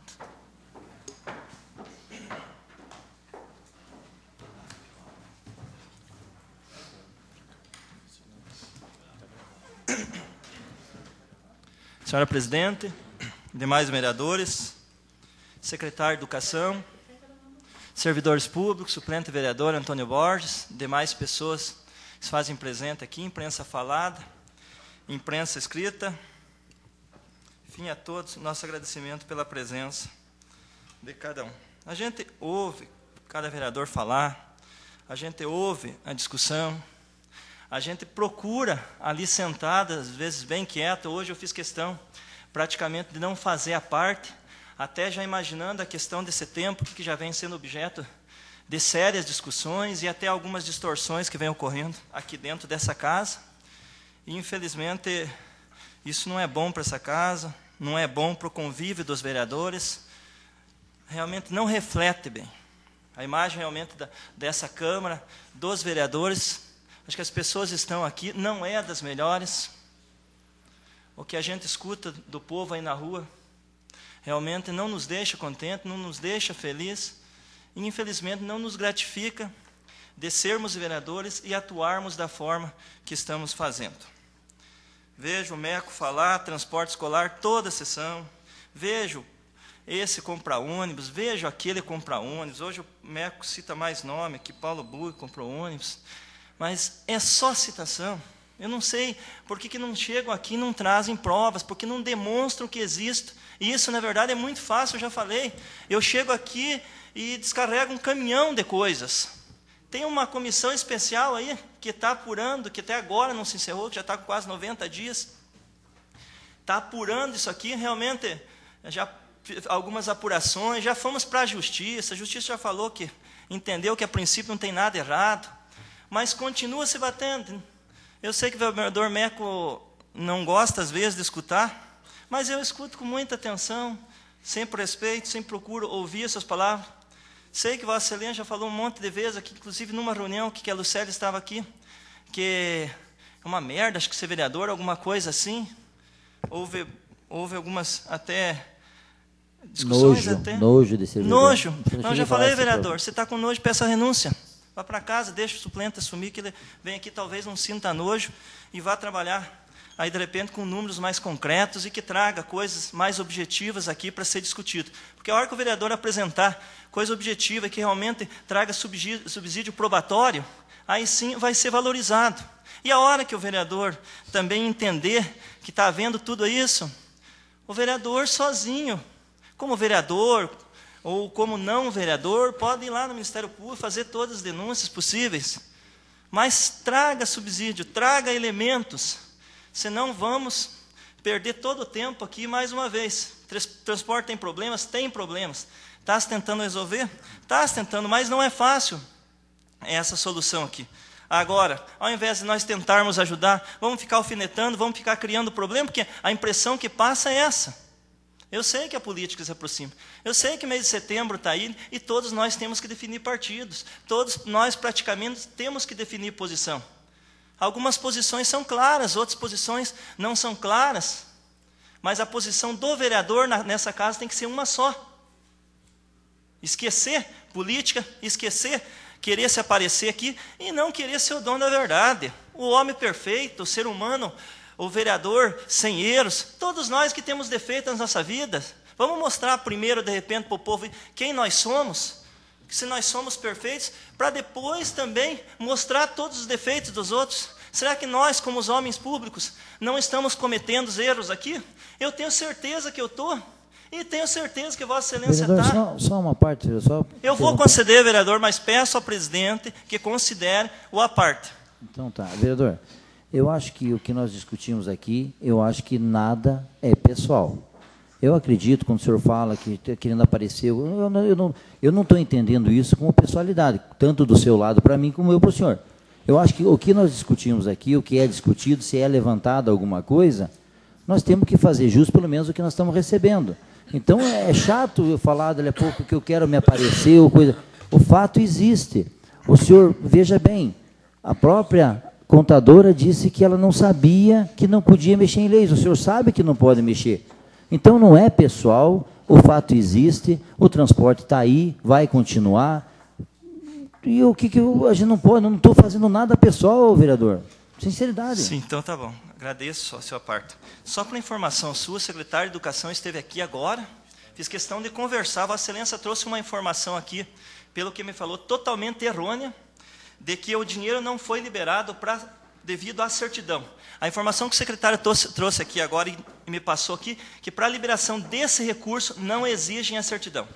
Senhora presidente, demais vereadores, secretário de Educação, servidores públicos, suplente vereador Antônio Borges, demais pessoas que se fazem presente aqui, imprensa falada, imprensa escrita, enfim, a todos, nosso agradecimento pela presença de cada um. A gente ouve cada vereador falar, a gente ouve a discussão, a gente procura ali sentada, às vezes bem quieta. Hoje eu fiz questão praticamente de não fazer a parte, até já imaginando a questão desse tempo que já vem sendo objeto de sérias discussões e até algumas distorções que vêm ocorrendo aqui dentro dessa casa. E, infelizmente, isso não é bom para essa casa, não é bom para o convívio dos vereadores, realmente não reflete bem. A imagem realmente da, dessa Câmara, dos vereadores, acho que as pessoas estão aqui, não é das melhores. O que a gente escuta do povo aí na rua, realmente não nos deixa contente, não nos deixa feliz, e infelizmente não nos gratifica de sermos vereadores e atuarmos da forma que estamos fazendo. Vejo o Meco falar, transporte escolar, toda a sessão, vejo esse comprar ônibus, vejo aquele comprar ônibus, hoje o Meco cita mais nome, que Paulo Bui comprou ônibus, mas é só citação. Eu não sei por que, que não chegam aqui e não trazem provas, porque não demonstram que existe. E isso, na verdade, é muito fácil, eu já falei. Eu chego aqui e descarrego um caminhão de coisas. Tem uma comissão especial aí, que está apurando, que até agora não se encerrou, que já está com quase noventa dias. Está apurando isso aqui, realmente, já algumas apurações, já fomos para a Justiça, a Justiça já falou que entendeu que a princípio não tem nada errado, mas continua se batendo. Eu sei que o vereador Meco não gosta, às vezes, de escutar, mas eu escuto com muita atenção, sempre respeito, sempre procuro ouvir essas palavras. Sei que Vossa Excelência já falou um monte de vezes aqui, inclusive numa reunião que a Lucélia estava aqui, que é uma merda, acho que ser vereador, alguma coisa assim. Houve, houve algumas até discussões. Nojo, até. nojo de ser vereador. Nojo. Não, eu já falei, vereador, você está com nojo, peça a renúncia. Vá para casa, deixa o suplente assumir, que ele vem aqui, talvez não sinta nojo, e vá trabalhar aí, de repente, com números mais concretos e que traga coisas mais objetivas aqui para ser discutido. Porque a hora que o vereador apresentar coisa objetiva que realmente traga subsídio, subsídio probatório, aí sim vai ser valorizado. E a hora que o vereador também entender que está havendo tudo isso, o vereador sozinho, como vereador ou como não vereador, pode ir lá no Ministério Público fazer todas as denúncias possíveis, mas traga subsídio, traga elementos, senão vamos perder todo o tempo aqui mais uma vez. Transporte tem problemas? Tem problemas. Está se tentando resolver? Está se tentando, mas não é fácil essa solução aqui. Agora, ao invés de nós tentarmos ajudar, vamos ficar alfinetando, vamos ficar criando problema, porque a impressão que passa é essa. Eu sei que a política se aproxima. Eu sei que mês de setembro está aí e todos nós temos que definir partidos. Todos nós praticamente temos que definir posição. Algumas posições são claras, outras posições não são claras. Mas a posição do vereador nessa casa tem que ser uma só. Esquecer política, esquecer querer se aparecer aqui e não querer ser o dono da verdade. O homem perfeito, o ser humano, o vereador sem erros, todos nós que temos defeitos nas nossas vidas. Vamos mostrar primeiro, de repente, para o povo quem nós somos, se nós somos perfeitos, para depois também mostrar todos os defeitos dos outros. Será que nós, como os homens públicos, não estamos cometendo erros aqui? Eu tenho certeza que eu estou. E tenho certeza que Vossa Excelência está. Só, só uma parte, só. Eu vou conceder, vereador, mas peço ao presidente que considere o à parte. Então tá, vereador. Eu acho que o que nós discutimos aqui, eu acho que nada é pessoal. Eu acredito, quando o senhor fala que está querendo aparecer, eu, eu, eu não eu não estou entendendo isso como pessoalidade, tanto do seu lado para mim como eu para o senhor. Eu acho que o que nós discutimos aqui, o que é discutido, se é levantado alguma coisa, nós temos que fazer jus pelo menos o que nós estamos recebendo. Então é chato eu falar dali a pouco que eu quero me aparecer ou coisa. O fato existe. O senhor, veja bem, a própria contadora disse que ela não sabia que não podia mexer em leis. O senhor sabe que não pode mexer. Então não é pessoal, o fato existe, o transporte está aí, vai continuar. E o que, que eu, a gente não pode, não estou fazendo nada pessoal, vereador. Sinceridade. Sim, então tá bom. Agradeço a sua parte. Só para informação sua, o secretário de Educação esteve aqui agora. Fiz questão de conversar. Vossa Excelência trouxe uma informação aqui, pelo que me falou, totalmente errônea, de que o dinheiro não foi liberado pra, devido à certidão. A informação que o secretário trouxe, trouxe aqui agora e, e me passou aqui, que para a liberação desse recurso não exigem a certidão.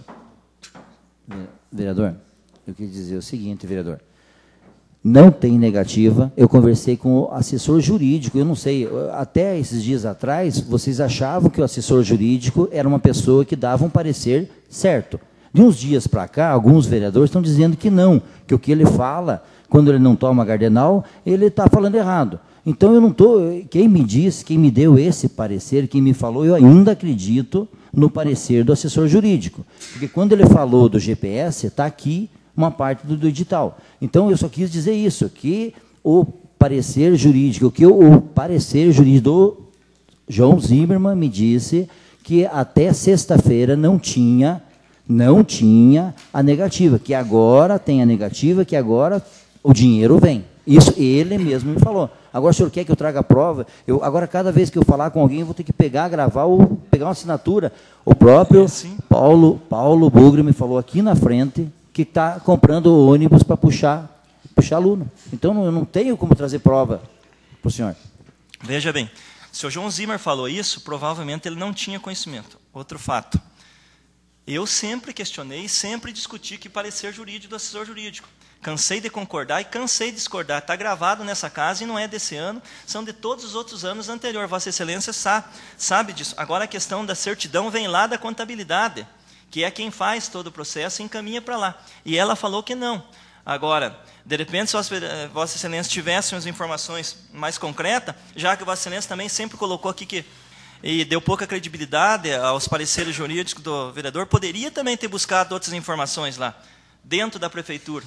Vereador, eu queria dizer o seguinte, vereador. Não tem negativa. Eu conversei com o assessor jurídico. Eu não sei, até esses dias atrás, vocês achavam que o assessor jurídico era uma pessoa que dava um parecer certo. De uns dias para cá, alguns vereadores estão dizendo que não, que o que ele fala, quando ele não toma Gardenal, ele está falando errado. Então, eu não estou. Quem me disse, quem me deu esse parecer, quem me falou, eu ainda acredito no parecer do assessor jurídico. Porque quando ele falou do G P S, está aqui uma parte do, do edital. Então, eu só quis dizer isso, que o parecer jurídico, que o, o parecer jurídico do João Zimmermann me disse que até sexta-feira não tinha, não tinha a negativa, que agora tem a negativa, que agora o dinheiro vem. Isso ele mesmo me falou. Agora, o senhor quer que eu traga a prova? Eu, agora, cada vez que eu falar com alguém, eu vou ter que pegar, gravar ou pegar uma assinatura. O próprio Paulo, Paulo Bugre me falou aqui na frente que está comprando ônibus para puxar, puxar aluno. Então, não, eu não tenho como trazer prova para o senhor. Veja bem, o senhor João Zimmer falou isso, provavelmente ele não tinha conhecimento. Outro fato. Eu sempre questionei, sempre discuti que parecer jurídico do assessor jurídico. Cansei de concordar e cansei de discordar. Está gravado nessa casa e não é desse ano, são de todos os outros anos anteriores. Vossa Excelência sabe, sabe disso. Agora, a questão da certidão vem lá da contabilidade, que é quem faz todo o processo e encaminha para lá. E ela falou que não. Agora, de repente, se Vossa Excelência tivesse umas informações mais concretas, já que Vossa Excelência também sempre colocou aqui que e deu pouca credibilidade aos pareceres jurídicos do vereador, poderia também ter buscado outras informações lá, dentro da prefeitura.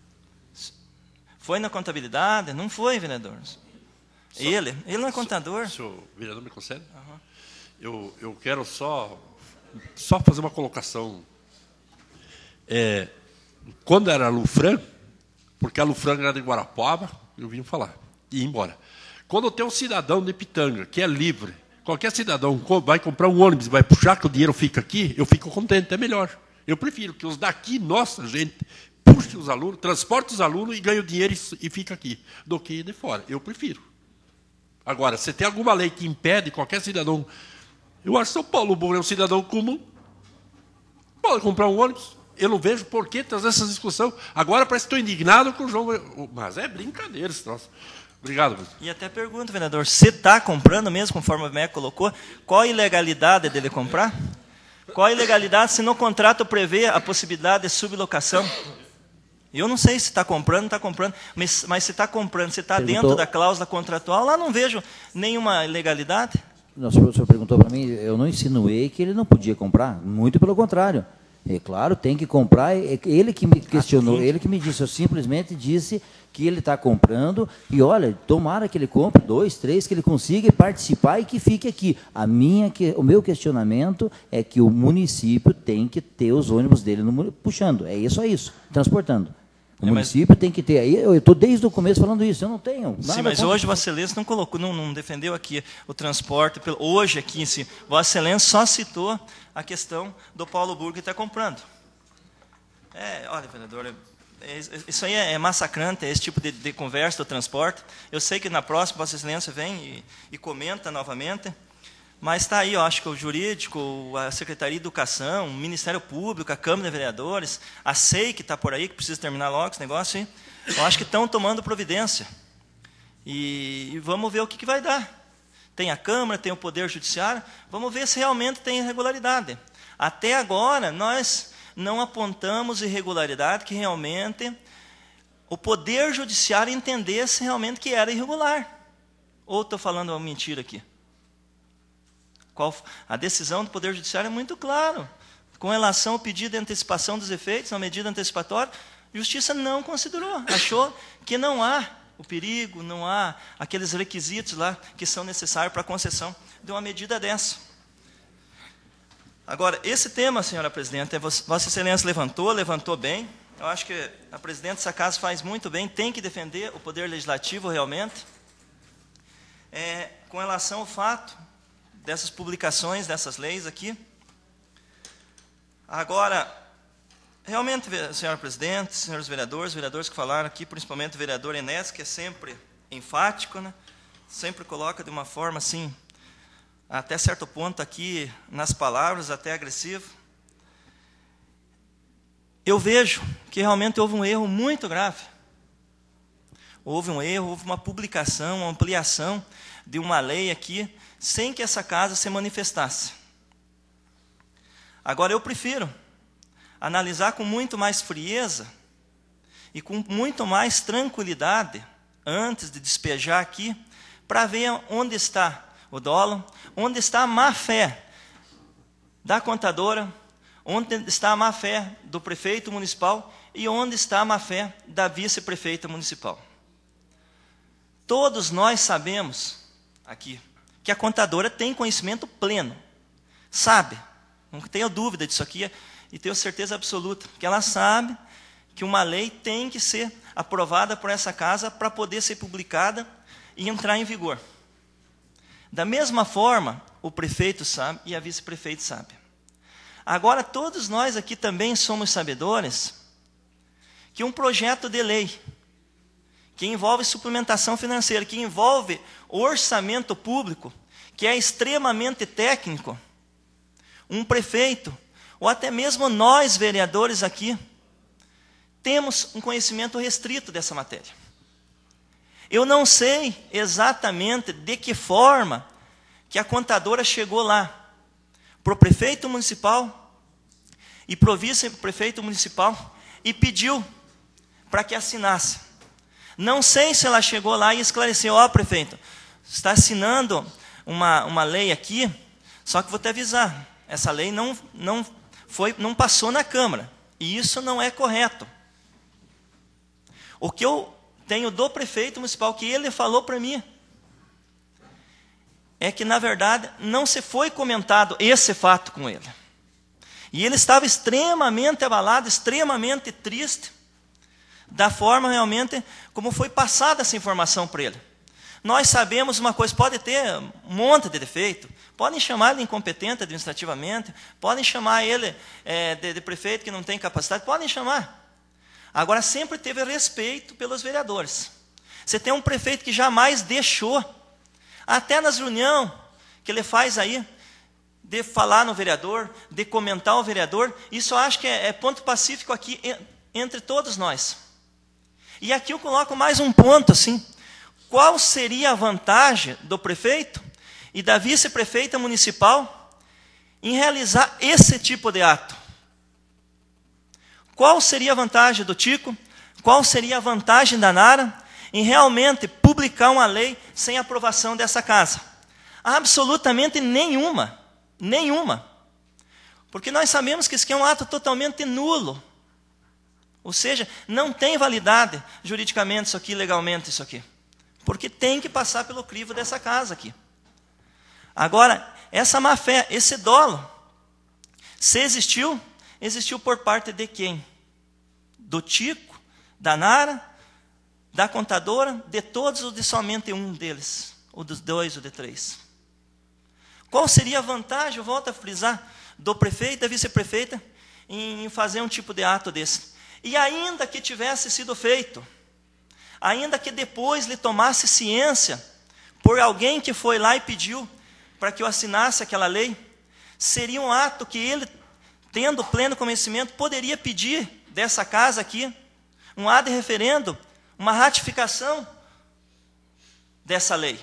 Foi na contabilidade? Não foi, vereador. Só, ele? Ele não é contador. Se o vereador me concede? Uhum. Eu, eu quero só, só fazer uma colocação. É, quando era a Lufran, porque a Lufran era de Guarapuava, eu vim falar, e ir embora. Quando tem um cidadão de Pitanga, que é livre, qualquer cidadão vai comprar um ônibus, vai puxar que o dinheiro fica aqui, eu fico contente, é melhor. Eu prefiro que os daqui, nossa gente, puxe os alunos, transporte os alunos e ganhe o dinheiro e, e fica aqui, do que de fora. Eu prefiro. Agora, se tem alguma lei que impede qualquer cidadão... Eu acho que São Paulo é um cidadão comum. Pode comprar um ônibus. Eu não vejo por que trazer essa discussão. Agora parece que estou indignado com o João... Mas é brincadeira esse troço. Obrigado, presidente. E até pergunto, vereador, se está comprando mesmo, conforme o M E C colocou, qual a ilegalidade dele comprar? Qual a ilegalidade se no contrato prevê a possibilidade de sublocação? Eu não sei se está comprando, não está comprando, mas, mas se está comprando, se está dentro da cláusula contratual, lá não vejo nenhuma ilegalidade. Nossa, o senhor perguntou para mim, eu não insinuei que ele não podia comprar, muito pelo contrário. É claro, tem que comprar, ele que me questionou, ele que me disse, eu simplesmente disse que ele está comprando, e olha, tomara que ele compre dois, três, que ele consiga participar e que fique aqui. A minha, o meu questionamento é que o município tem que ter os ônibus dele no, puxando, é isso, é isso, transportando. O é, município mas... tem que ter, aí eu estou desde o começo falando isso, eu não tenho nada. Sim, mas contra. Hoje Vossa Excelência não colocou, não, não defendeu aqui o transporte, hoje aqui em si, Vossa Excelência só citou a questão do Paulo Burgo que está comprando. É, olha, vereador, é, isso aí é, é massacrante, é esse tipo de, de conversa do transporte. Eu sei que na próxima Vossa Excelência vem e, e comenta novamente, mas está aí, eu acho que o jurídico, a Secretaria de Educação, o Ministério Público, a Câmara de Vereadores, a S E I, que está por aí, que precisa terminar logo esse negócio aí, eu acho que estão tomando providência. E, e vamos ver o que, que vai dar. Tem a Câmara, tem o Poder Judiciário, vamos ver se realmente tem irregularidade. Até agora, nós não apontamos irregularidade que realmente o Poder Judiciário entendesse realmente que era irregular. Ou estou falando uma mentira aqui? Qual, a decisão do Poder Judiciário é muito clara. Com relação ao pedido de antecipação dos efeitos, uma medida antecipatória, a Justiça não considerou, achou que não há o perigo, não há aqueles requisitos lá que são necessários para a concessão de uma medida dessa. Agora, esse tema, senhora presidente, Vossa Excelência levantou, levantou bem. Eu acho que a presidente dessa casa faz muito bem, tem que defender o Poder Legislativo realmente. É, com relação ao fato dessas publicações, dessas leis aqui. Agora, realmente, senhora presidente, senhores vereadores, vereadores que falaram aqui, principalmente o vereador Enes, que é sempre enfático, né? Sempre coloca de uma forma assim, até certo ponto aqui, nas palavras, até agressivo. Eu vejo que realmente houve um erro muito grave. Houve um erro, houve uma publicação, uma ampliação de uma lei aqui, sem que essa casa se manifestasse. Agora, eu prefiro analisar com muito mais frieza e com muito mais tranquilidade, antes de despejar aqui, para ver onde está o dolo, onde está a má-fé da contadora, onde está a má-fé do prefeito municipal e onde está a má-fé da vice-prefeita municipal. Todos nós sabemos aqui que a contadora tem conhecimento pleno, sabe, não tenho dúvida disso aqui, e tenho certeza absoluta, que ela sabe que uma lei tem que ser aprovada por essa casa para poder ser publicada e entrar em vigor. Da mesma forma, o prefeito sabe e a vice-prefeita sabe. Agora, todos nós aqui também somos sabedores que um projeto de lei que envolve suplementação financeira, que envolve orçamento público, que é extremamente técnico, um prefeito, ou até mesmo nós, vereadores aqui, temos um conhecimento restrito dessa matéria. Eu não sei exatamente de que forma que a contadora chegou lá, para o prefeito municipal e para o vice-prefeito municipal, e pediu para que assinasse. Não sei se ela chegou lá e esclareceu, ó, prefeito, está assinando uma, uma lei aqui, só que vou te avisar, essa lei não, não, foi, não passou na Câmara, e isso não é correto. O que eu tenho do prefeito municipal, que ele falou para mim, é que, na verdade, não se foi comentado esse fato com ele. E ele estava extremamente abalado, extremamente triste, da forma realmente como foi passada essa informação para ele. Nós sabemos uma coisa, pode ter um monte de defeito, podem chamar ele incompetente administrativamente, podem chamar ele é, de, de prefeito que não tem capacidade, podem chamar. Agora, sempre teve respeito pelos vereadores. Você tem um prefeito que jamais deixou, até nas reuniões que ele faz aí, de falar no vereador, de comentar o vereador, isso eu acho que é, é ponto pacífico aqui entre todos nós. E aqui eu coloco mais um ponto, assim, qual seria a vantagem do prefeito e da vice-prefeita municipal em realizar esse tipo de ato? Qual seria a vantagem do Tico? Qual seria a vantagem da Nara em realmente publicar uma lei sem aprovação dessa casa? Absolutamente nenhuma. Nenhuma. Porque nós sabemos que isso aqui é um ato totalmente nulo. Ou seja, não tem validade juridicamente isso aqui, legalmente isso aqui. Porque tem que passar pelo crivo dessa casa aqui. Agora, essa má-fé, esse dolo, se existiu, existiu por parte de quem? Do Tico, da Nara, da contadora, de todos ou de somente um deles? Ou dos dois ou de três? Qual seria a vantagem, eu volto a frisar, do prefeito e da vice-prefeita em fazer um tipo de ato desse? E ainda que tivesse sido feito, ainda que depois lhe tomasse ciência por alguém que foi lá e pediu para que eu assinasse aquela lei, seria um ato que ele, tendo pleno conhecimento, poderia pedir dessa casa aqui, um ato de referendo, uma ratificação dessa lei.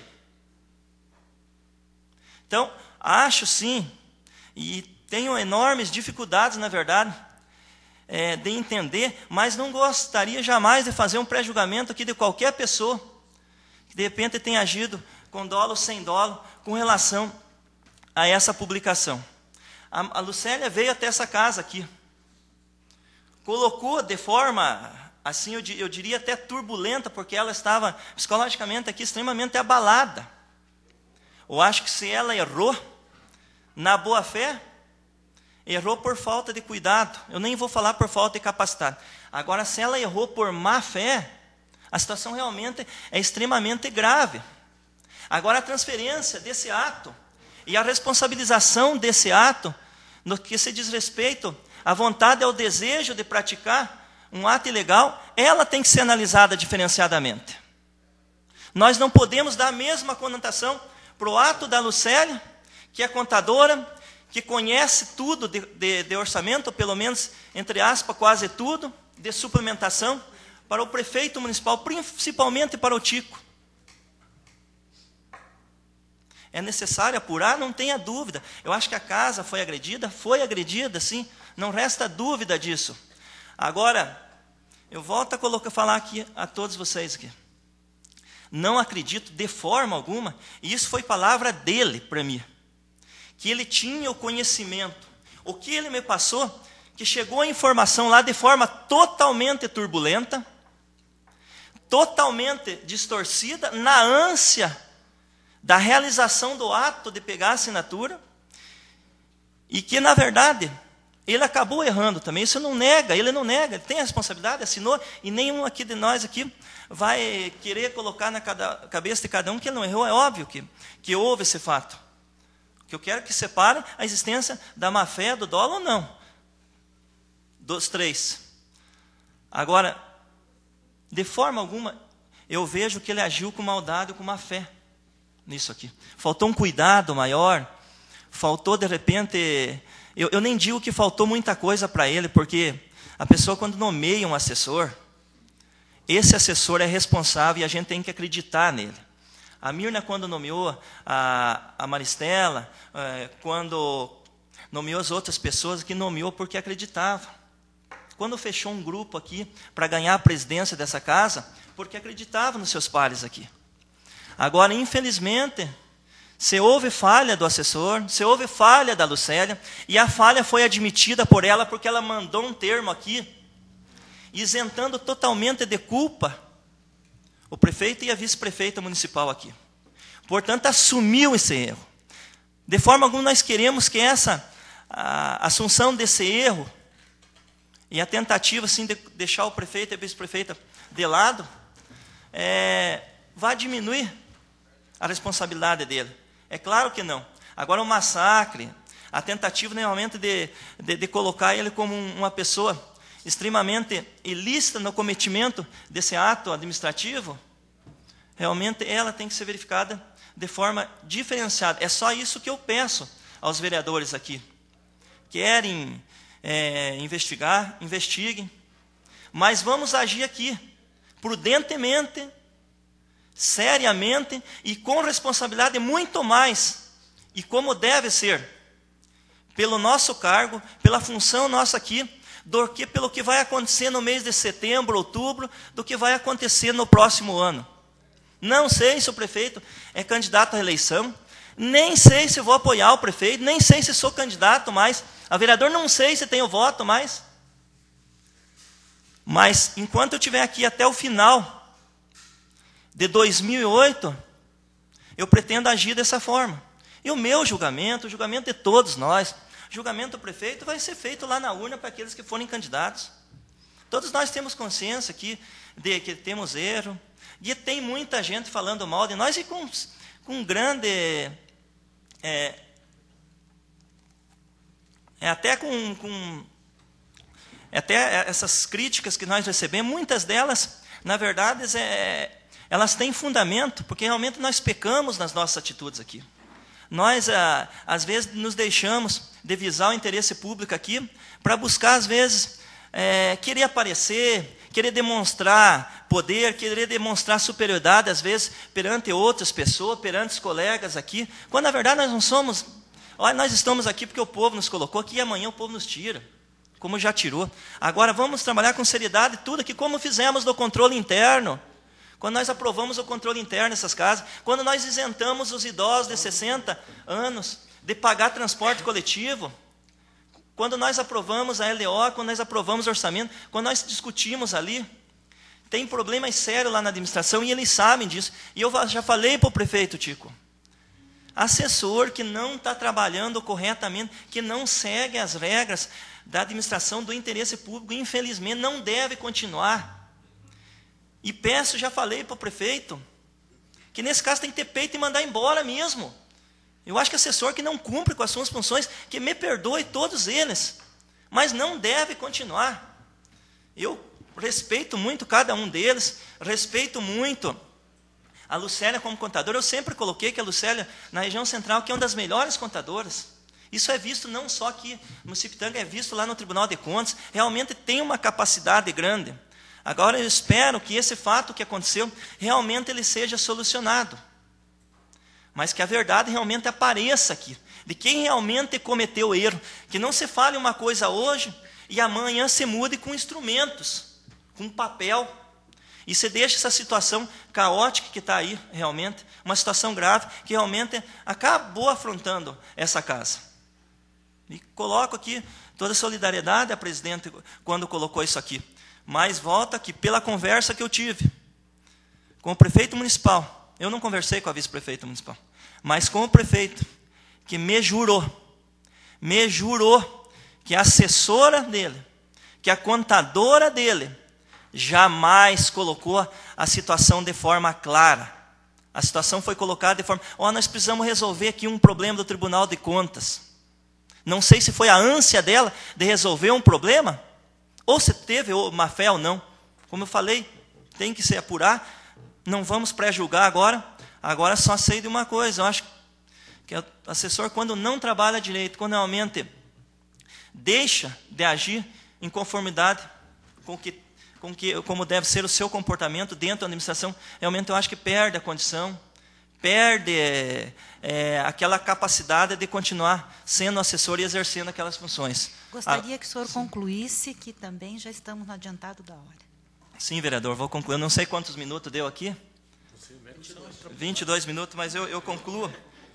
Então, acho sim, e tenho enormes dificuldades, na verdade, é, de entender, mas não gostaria jamais de fazer um pré-julgamento aqui de qualquer pessoa que de repente tenha agido com dolo ou sem dolo com relação a essa publicação. A, a Lucélia veio até essa casa aqui, colocou de forma, assim eu, eu diria até turbulenta, porque ela estava psicologicamente aqui extremamente abalada. Eu acho que se ela errou na boa fé, errou por falta de cuidado. Eu nem vou falar por falta de capacidade. Agora, se ela errou por má fé, a situação realmente é extremamente grave. Agora, a transferência desse ato e a responsabilização desse ato, no que se diz respeito à vontade e ao desejo de praticar um ato ilegal, ela tem que ser analisada diferenciadamente. Nós não podemos dar a mesma conotação para o ato da Lucélia, que é contadora, que conhece tudo de, de, de orçamento, ou pelo menos, entre aspas, quase tudo, de suplementação, para o prefeito municipal, principalmente para o Tico. É necessário apurar, não tenha dúvida. Eu acho que a casa foi agredida, foi agredida, sim, não resta dúvida disso. Agora, eu volto a colocar, falar aqui a todos vocês aqui. Não acredito de forma alguma, e isso foi palavra dele para mim, que ele tinha o conhecimento. O que ele me passou, que chegou a informação lá de forma totalmente turbulenta, totalmente distorcida, na ânsia da realização do ato de pegar a assinatura, e que, na verdade, ele acabou errando também. Isso não nega, ele não nega, ele tem a responsabilidade, assinou, e nenhum aqui de nós aqui vai querer colocar na cada, cabeça de cada um que ele não errou. É óbvio que, que houve esse fato. O que eu quero é que separe a existência da má-fé, do dolo ou não. Dos três. Agora, de forma alguma, eu vejo que ele agiu com maldade ou com má-fé nisso aqui. Faltou um cuidado maior, faltou de repente... Eu, eu nem digo que faltou muita coisa para ele, porque a pessoa quando nomeia um assessor, esse assessor é responsável e a gente tem que acreditar nele. A Mirna, quando nomeou a, a Maristela, é, quando nomeou as outras pessoas, que nomeou porque acreditava. Quando fechou um grupo aqui para ganhar a presidência dessa casa, porque acreditava nos seus pares aqui. Agora, infelizmente, se houve falha do assessor, se houve falha da Lucélia, e a falha foi admitida por ela porque ela mandou um termo aqui, isentando totalmente de culpa o prefeito e a vice-prefeita municipal aqui. Portanto, assumiu esse erro. De forma alguma nós queremos que essa a assunção desse erro e a tentativa assim, de deixar o prefeito e a vice-prefeita de lado, é, vai diminuir a responsabilidade dele. É claro que não. Agora o massacre, a tentativa realmente de, de, de colocar ele como uma pessoa extremamente ilícita no cometimento desse ato administrativo, realmente ela tem que ser verificada de forma diferenciada. É só isso que eu peço aos vereadores aqui. Querem é, investigar, investiguem, mas vamos agir aqui prudentemente, seriamente e com responsabilidade muito mais, e como deve ser, pelo nosso cargo, pela função nossa aqui, do que pelo que vai acontecer no mês de setembro, outubro, do que vai acontecer no próximo ano. Não sei se o prefeito é candidato à reeleição, nem sei se vou apoiar o prefeito, nem sei se sou candidato mais, a vereador não sei se tenho voto mais. Mas enquanto eu estiver aqui até o final de dois mil e oito, eu pretendo agir dessa forma. E o meu julgamento, o julgamento de todos nós, o julgamento do prefeito vai ser feito lá na urna para aqueles que forem candidatos. Todos nós temos consciência aqui de que temos erro, e tem muita gente falando mal de nós e com, com grande... É, é até com, com... Até essas críticas que nós recebemos, muitas delas, na verdade, é, elas têm fundamento, porque realmente nós pecamos nas nossas atitudes aqui. Nós, ah, às vezes, nos deixamos de visar o interesse público aqui para buscar, às vezes, é, querer aparecer, querer demonstrar poder, querer demonstrar superioridade, às vezes, perante outras pessoas, perante os colegas aqui, quando, na verdade, nós não somos... Olha, nós estamos aqui porque o povo nos colocou aqui e amanhã o povo nos tira, como já tirou. Agora, vamos trabalhar com seriedade tudo aqui, como fizemos no controle interno. Quando nós aprovamos o controle interno nessas casas, quando nós isentamos os idosos de sessenta anos de pagar transporte coletivo, quando nós aprovamos a L O, quando nós aprovamos o orçamento, quando nós discutimos ali, tem problemas sérios lá na administração e eles sabem disso. E eu já falei para o prefeito, Tico, assessor que não está trabalhando corretamente, que não segue as regras da administração do interesse público, infelizmente, não deve continuar. E peço, já falei para o prefeito, que nesse caso tem que ter peito e mandar embora mesmo. Eu acho que assessor que não cumpre com as suas funções, que me perdoe todos eles, mas não deve continuar. Eu respeito muito cada um deles, respeito muito a Lucélia como contadora. Eu sempre coloquei que a Lucélia, na região central, que é uma das melhores contadoras. Isso é visto não só aqui no Municipitanga, é visto lá no Tribunal de Contas, realmente tem uma capacidade grande. Agora eu espero que esse fato que aconteceu, realmente ele seja solucionado. Mas que a verdade realmente apareça aqui, de quem realmente cometeu o erro. Que não se fale uma coisa hoje e amanhã se mude com instrumentos, com papel. E se deixa essa situação caótica que está aí, realmente, uma situação grave, que realmente acabou afrontando essa casa. E coloco aqui toda a solidariedade à presidente quando colocou isso aqui. Mas volta que pela conversa que eu tive com o prefeito municipal, eu não conversei com a vice-prefeita municipal, mas com o prefeito, que me jurou, me jurou que a assessora dele, que a contadora dele, jamais colocou a situação de forma clara. A situação foi colocada de forma... Ó, oh, nós precisamos resolver aqui um problema do Tribunal de Contas. Não sei se foi a ânsia dela de resolver um problema, ou se teve má fé ou não. Como eu falei, tem que se apurar. Não vamos pré-julgar agora. Agora só sei de uma coisa. Eu acho que o assessor, quando não trabalha direito, quando realmente deixa de agir em conformidade com, que, com que, como deve ser o seu comportamento dentro da administração, realmente eu acho que perde a condição, perde é, é, aquela capacidade de continuar sendo assessor e exercendo aquelas funções. Gostaria ah, que o senhor concluísse, que também já estamos no adiantado da hora. Sim, vereador, vou concluir. Eu não sei quantos minutos deu aqui. vinte e dois minutos, mas eu, eu concluo.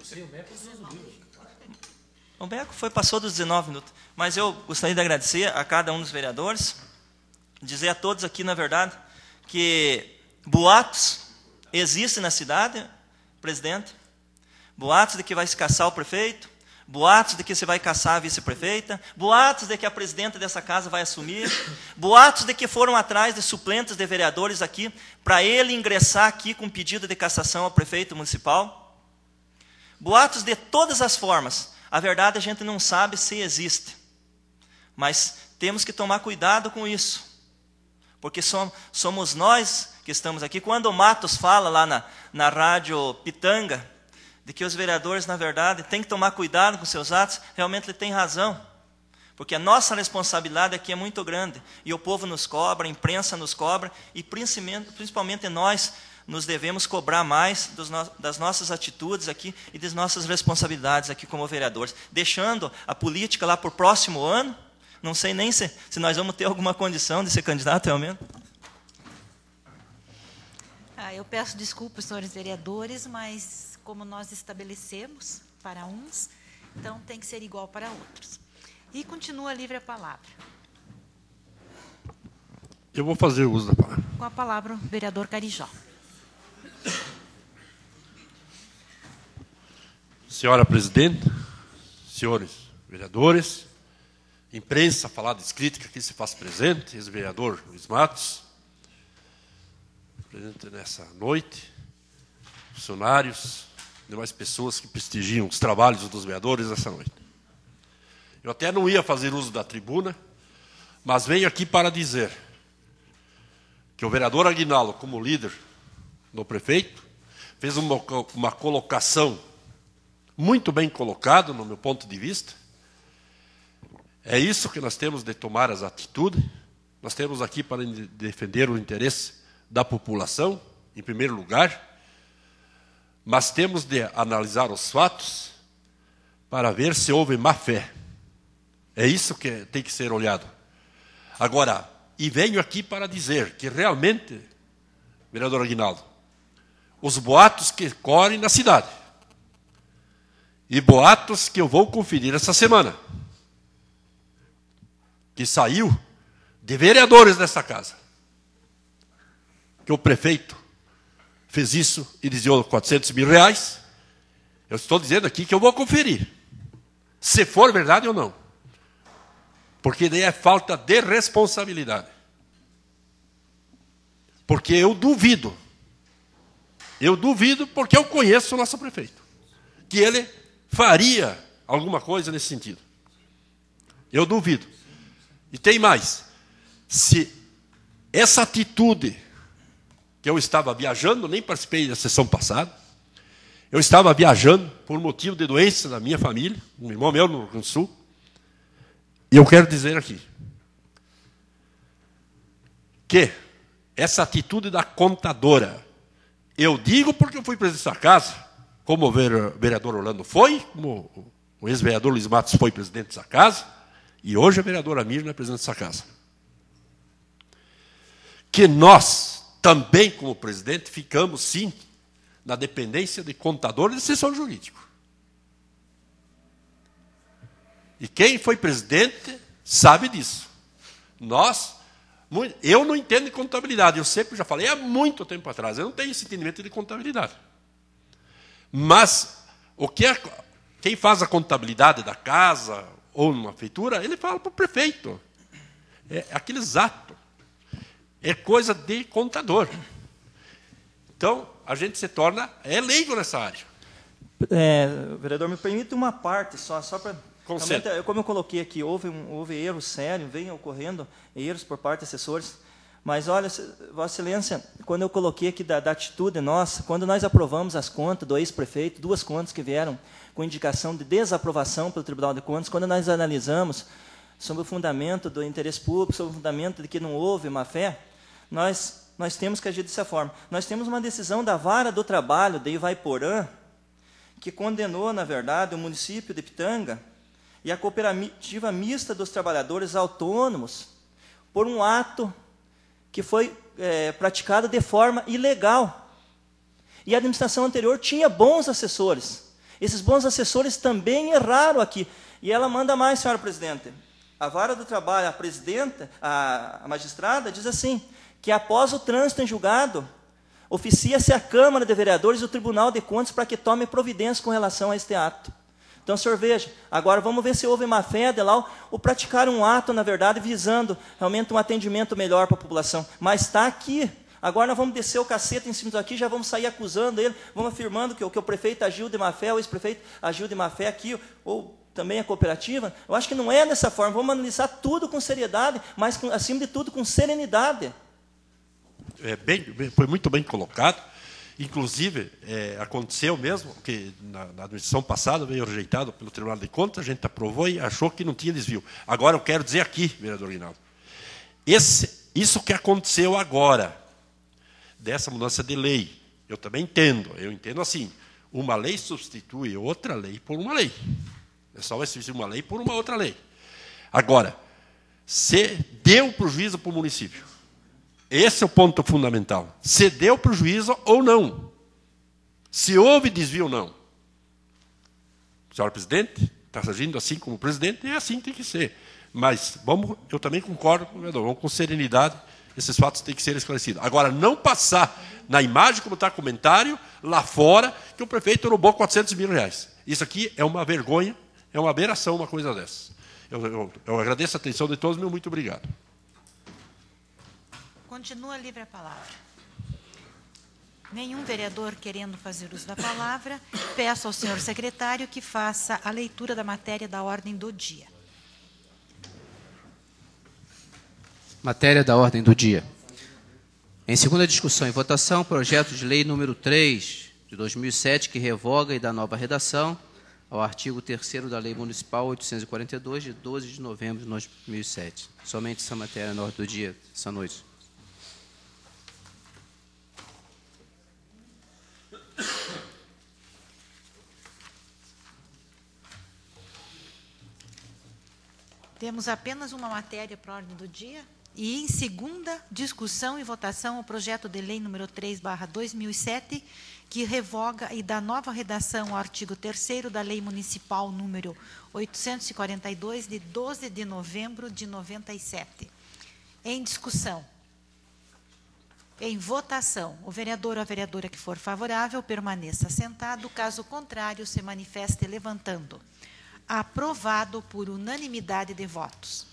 O Beco foi, passou dos dezenove minutos. Mas eu gostaria de agradecer a cada um dos vereadores, dizer a todos aqui, na verdade, que boatos existem na cidade, presidente, boatos de que vai se caçar o prefeito, boatos de que você vai caçar a vice-prefeita, boatos de que a presidenta dessa casa vai assumir, boatos de que foram atrás de suplentes de vereadores aqui, para ele ingressar aqui com pedido de cassação ao prefeito municipal. Boatos de todas as formas. A verdade a gente não sabe se existe. Mas temos que tomar cuidado com isso. Porque somos nós que estamos aqui. Quando o Matos fala lá na, na rádio Pitanga, de que os vereadores, na verdade, têm que tomar cuidado com seus atos, realmente ele tem razão. Porque a nossa responsabilidade aqui é muito grande. E o povo nos cobra, a imprensa nos cobra, e principalmente, principalmente nós, nos devemos cobrar mais dos no, das nossas atitudes aqui e das nossas responsabilidades aqui como vereadores, deixando a política lá para o próximo ano. Não sei nem se, se nós vamos ter alguma condição de ser candidato realmente. Ah, eu peço desculpas, senhores vereadores, mas como nós estabelecemos para uns, então tem que ser igual para outros. E continua livre a palavra. Eu vou fazer uso da palavra. Com a palavra, o vereador Carijó. Senhora presidente, senhores vereadores, imprensa falada, escrita, que aqui se faz presente, ex-vereador Luiz Matos, presente nessa noite, funcionários, demais pessoas que prestigiam os trabalhos dos vereadores nessa noite. Eu até não ia fazer uso da tribuna, mas venho aqui para dizer que o vereador Aguinaldo, como líder do prefeito, fez uma, uma colocação muito bem colocada, no meu ponto de vista. É isso que nós temos de tomar as atitudes. Nós temos aqui para defender o interesse da população, em primeiro lugar, mas temos de analisar os fatos para ver se houve má fé. É isso que tem que ser olhado. Agora, e venho aqui para dizer que realmente, vereador Aguinaldo, os boatos que correm na cidade, e boatos que eu vou conferir essa semana, que saiu de vereadores dessa casa, que o prefeito fez isso e desviou quatrocentos mil reais, eu estou dizendo aqui que eu vou conferir, se for verdade ou não. Porque daí é falta de responsabilidade. Porque eu duvido, eu duvido porque eu conheço o nosso prefeito, que ele faria alguma coisa nesse sentido. Eu duvido. E tem mais. Se essa atitude, que eu estava viajando, nem participei da sessão passada, eu estava viajando por motivo de doença da minha família, um irmão meu no Rio Grande do Sul, e eu quero dizer aqui que essa atitude da contadora, eu digo porque eu fui presidente dessa casa, como o vereador Orlando foi, como o ex-vereador Luiz Matos foi presidente dessa casa, e hoje a vereadora Mirna é presidente dessa casa. Que nós, também como presidente, ficamos, sim, na dependência de contador e de assessor jurídico. E quem foi presidente sabe disso. Nós, eu não entendo de contabilidade, eu sempre já falei há muito tempo atrás, eu não tenho esse entendimento de contabilidade. Mas o que é, quem faz a contabilidade da casa ou numa feitura, ele fala para o prefeito. É aqueles atos. É coisa de contador. Então, a gente se torna é leigo nessa área. É, vereador, me permite uma parte só, só para... Realmente, como eu coloquei aqui, houve, um, houve erro sério, vem ocorrendo erros por parte de assessores, mas olha, Vossa Excelência, quando eu coloquei aqui da, da atitude nossa, quando nós aprovamos as contas do ex-prefeito, duas contas que vieram com indicação de desaprovação pelo Tribunal de Contas, quando nós analisamos sobre o fundamento do interesse público, sobre o fundamento de que não houve má-fé, nós, nós temos que agir dessa forma. Nós temos uma decisão da Vara do Trabalho de Ivaiporã, que condenou, na verdade, o município de Pitanga e a Cooperativa Mista dos Trabalhadores Autônomos por um ato que foi é, praticado de forma ilegal. E a administração anterior tinha bons assessores. Esses bons assessores também erraram aqui. E ela manda mais, senhora presidente. A Vara do Trabalho, a presidenta, a, a magistrada, diz assim, que após o trânsito em julgado, oficia-se a Câmara de Vereadores e o Tribunal de Contas para que tome providência com relação a este ato. Então, senhor, veja, agora vamos ver se houve má-fé de lá, ou praticar um ato, na verdade, visando realmente um atendimento melhor para a população. Mas está aqui. Agora nós vamos descer o cacete em cima disso aqui, já vamos sair acusando ele, vamos afirmando que, que o prefeito agiu de má-fé, o ex-prefeito agiu de má-fé aqui, ou também a cooperativa. Eu acho que não é dessa forma. Vamos analisar tudo com seriedade, mas, com, acima de tudo, com serenidade. É bem, foi muito bem colocado. Inclusive, é, aconteceu mesmo que na, na administração passada veio rejeitado pelo Tribunal de Contas, a gente aprovou e achou que não tinha desvio. Agora eu quero dizer aqui, vereador Aguinaldo, esse, isso que aconteceu agora, dessa mudança de lei. Eu também entendo, eu entendo assim, uma lei substitui outra lei por uma lei. É só vai substituir uma lei por uma outra lei. Agora, se deu prejuízo para o município, esse é o ponto fundamental. Se deu prejuízo ou não. Se houve desvio ou não. Senhor presidente, está agindo assim como presidente, é assim que tem que ser. Mas vamos, eu também concordo com o vereador, vamos com serenidade, esses fatos têm que ser esclarecidos. Agora, não passar na imagem, como está o comentário, lá fora, que o prefeito roubou quatrocentos mil reais. Isso aqui é uma vergonha, é uma aberração, uma coisa dessa. Eu, eu, eu agradeço a atenção de todos, meu muito obrigado. Continua livre a palavra. Nenhum vereador querendo fazer uso da palavra, peço ao senhor secretário que faça a leitura da matéria da ordem do dia. Matéria da ordem do dia. Em segunda discussão e votação, projeto de lei número três, de dois mil e sete, que revoga e dá nova redação ao artigo terceiro da Lei Municipal oitocentos e quarenta e dois, de doze de novembro de dois mil e sete. Somente essa matéria na ordem do dia, essa noite. Temos apenas uma matéria para a ordem do dia. E, em segunda discussão e votação, o projeto de lei número três barra dois mil e sete, que revoga e dá nova redação ao artigo terceiro da Lei Municipal número oitocentos e quarenta e dois, de doze de novembro de noventa e sete. Em discussão. Em votação, o vereador ou a vereadora que for favorável permaneça sentado, caso contrário, se manifeste levantando. Aprovado por unanimidade de votos.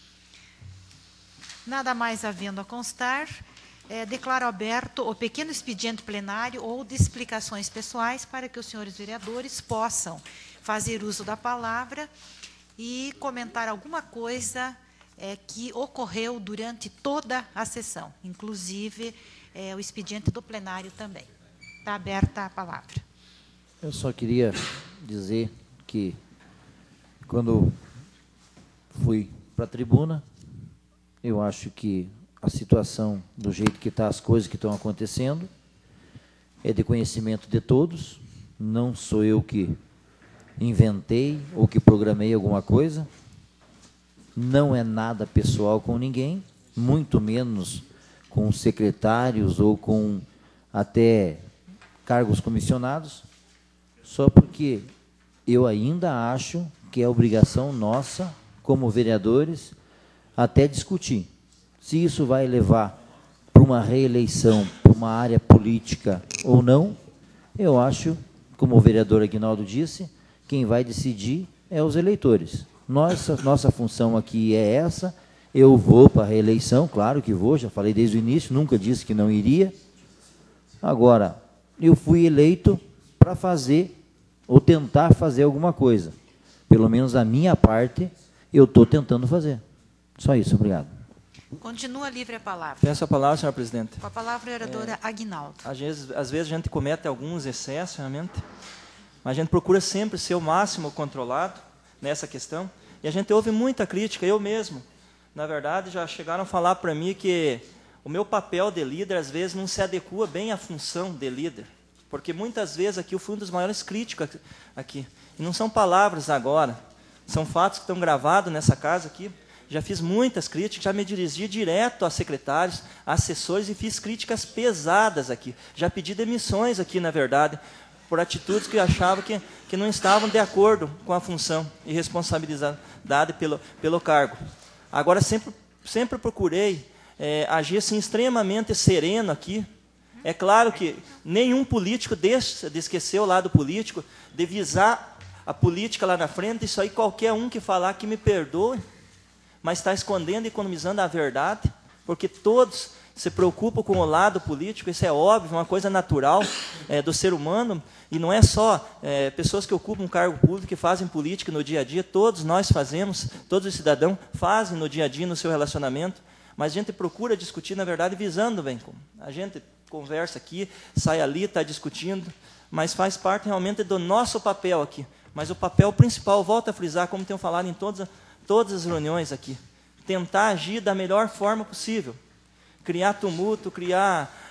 Nada mais havendo a constar, é, declaro aberto o pequeno expediente plenário ou de explicações pessoais para que os senhores vereadores possam fazer uso da palavra e comentar alguma coisa é, que ocorreu durante toda a sessão, inclusive é, o expediente do plenário também. Está aberta a palavra. Eu só queria dizer que, quando fui para a tribuna, eu acho que a situação, do jeito que está, as coisas que estão acontecendo, é de conhecimento de todos. Não sou eu que inventei ou que programei alguma coisa. Não é nada pessoal com ninguém, muito menos com secretários ou com até cargos comissionados, só porque eu ainda acho que é obrigação nossa, como vereadores, até discutir se isso vai levar para uma reeleição, para uma área política ou não. Eu acho, como o vereador Aguinaldo disse, quem vai decidir é os eleitores. Nossa, nossa função aqui é essa. Eu vou para a reeleição, claro que vou, já falei desde o início, nunca disse que não iria. Agora, eu fui eleito para fazer, ou tentar fazer alguma coisa. Pelo menos a minha parte, eu estou tentando fazer. Só isso, obrigado. Continua livre a palavra. Peço a palavra, senhora presidente. Com a palavra, a vereadora é, Aguinaldo. Às vezes, às vezes a gente comete alguns excessos, realmente, mas a gente procura sempre ser o máximo controlado nessa questão. E a gente ouve muita crítica, eu mesmo. Na verdade, já chegaram a falar para mim que o meu papel de líder, às vezes, não se adequa bem à função de líder. Porque muitas vezes aqui eu fui um dos maiores críticos aqui. E não são palavras agora, são fatos que estão gravados nessa casa aqui. Já fiz muitas críticas, já me dirigi direto a secretários, a assessores e fiz críticas pesadas aqui. Já pedi demissões aqui, na verdade, por atitudes que eu achava que, que não estavam de acordo com a função e responsabilidade pelo, pelo cargo. Agora, sempre, sempre procurei é, agir assim, extremamente sereno aqui. É claro que nenhum político deixa de esquecer o lado político, de visar a política lá na frente. Isso aí, qualquer um que falar que me perdoe, mas está escondendo e economizando a verdade, porque todos se preocupam com o lado político, isso é óbvio, uma coisa natural é, do ser humano, e não é só é, pessoas que ocupam um cargo público que fazem política no dia a dia, todos nós fazemos, todos os cidadãos fazem no dia a dia, no seu relacionamento, mas a gente procura discutir, na verdade, visando bem. A gente conversa aqui, sai ali, está discutindo, mas faz parte realmente do nosso papel aqui. Mas o papel principal, volto a frisar, como tenho falado em todas, todas as reuniões aqui, tentar agir da melhor forma possível. Criar tumulto, criar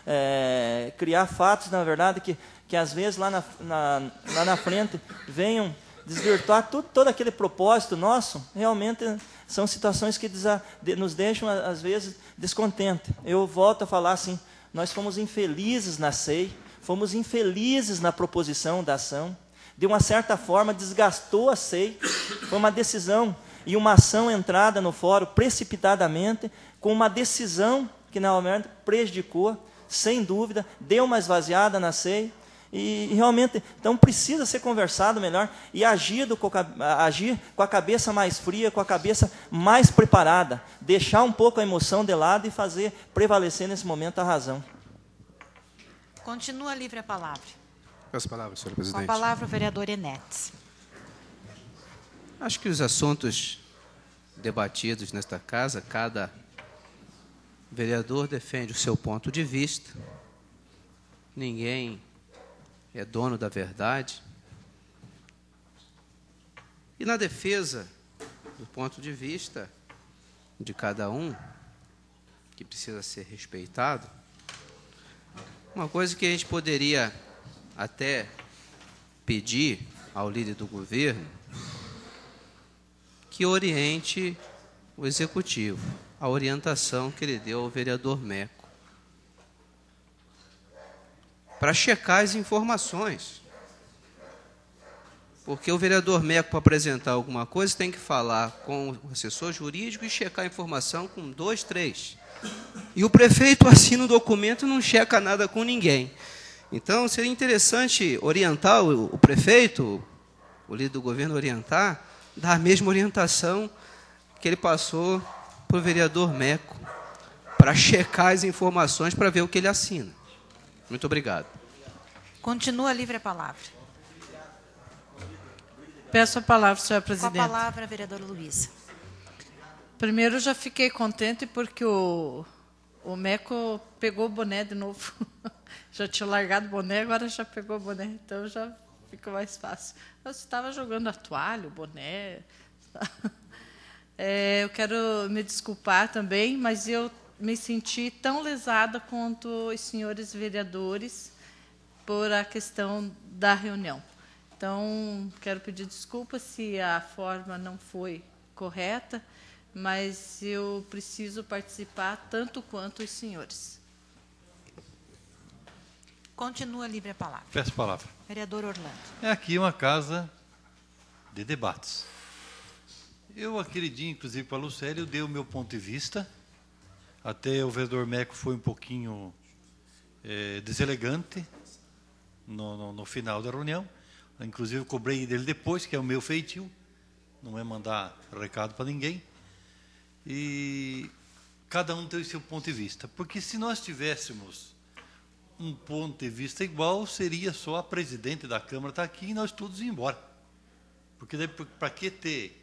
é, criar fatos, na verdade, que, que às vezes lá na, na, lá na frente venham desvirtuar tudo, todo aquele propósito nosso. Realmente são situações que desa, de, nos deixam, às vezes, descontentes. Eu volto a falar assim, nós fomos infelizes na C E I, fomos infelizes na proposição da ação, de uma certa forma desgastou a C E I, foi uma decisão e uma ação entrada no fórum precipitadamente, com uma decisão que, na verdade, prejudicou, sem dúvida, deu uma esvaziada na C E I, e, e realmente, então precisa ser conversado melhor e agido com, agir com a cabeça mais fria, com a cabeça mais preparada, deixar um pouco a emoção de lado e fazer prevalecer nesse momento a razão. Continua livre a palavra. As palavras, senhora Com presidente. a palavra o vereador Enetes. Acho que os assuntos debatidos nesta casa, cada vereador defende o seu ponto de vista. Ninguém é dono da verdade. E na defesa do ponto de vista de cada um, que precisa ser respeitado, uma coisa que a gente poderia até pedir ao líder do governo, que oriente o executivo, a orientação que ele deu ao vereador Meco, para checar as informações. Porque o vereador Meco, para apresentar alguma coisa, tem que falar com o assessor jurídico e checar a informação com dois, três. E o prefeito assina o documento e não checa nada com ninguém. Então, seria interessante orientar o, o prefeito, o líder do governo orientar, dar a mesma orientação que ele passou para o vereador Meco, para checar as informações, para ver o que ele assina. Muito obrigado. Continua livre a palavra. Peço a palavra, senhora presidente. Com a palavra, a vereadora Luísa. Primeiro, já fiquei contente porque o, o Meco pegou o boné de novo. Já tinha largado o boné, agora já pegou o boné, então já fica mais fácil. Eu estava jogando a toalha, o boné. É, eu quero me desculpar também, mas eu me senti tão lesada quanto os senhores vereadores por a questão da reunião. Então, quero pedir desculpas se a forma não foi correta, mas eu preciso participar tanto quanto os senhores. Continua livre a palavra. Peço a palavra. Vereador Orlando. É aqui uma casa de debates. Eu, aquele dia, inclusive, para a Lucélia, eu dei o meu ponto de vista. Até o vereador Meco foi um pouquinho é, deselegante no, no, no final da reunião. Inclusive, eu cobrei dele depois, que é o meu feitio. Não é mandar recado para ninguém. E cada um tem o seu ponto de vista. Porque se nós tivéssemos um ponto de vista igual, seria só a presidente da Câmara estar aqui e nós todos ir embora. Porque para que ter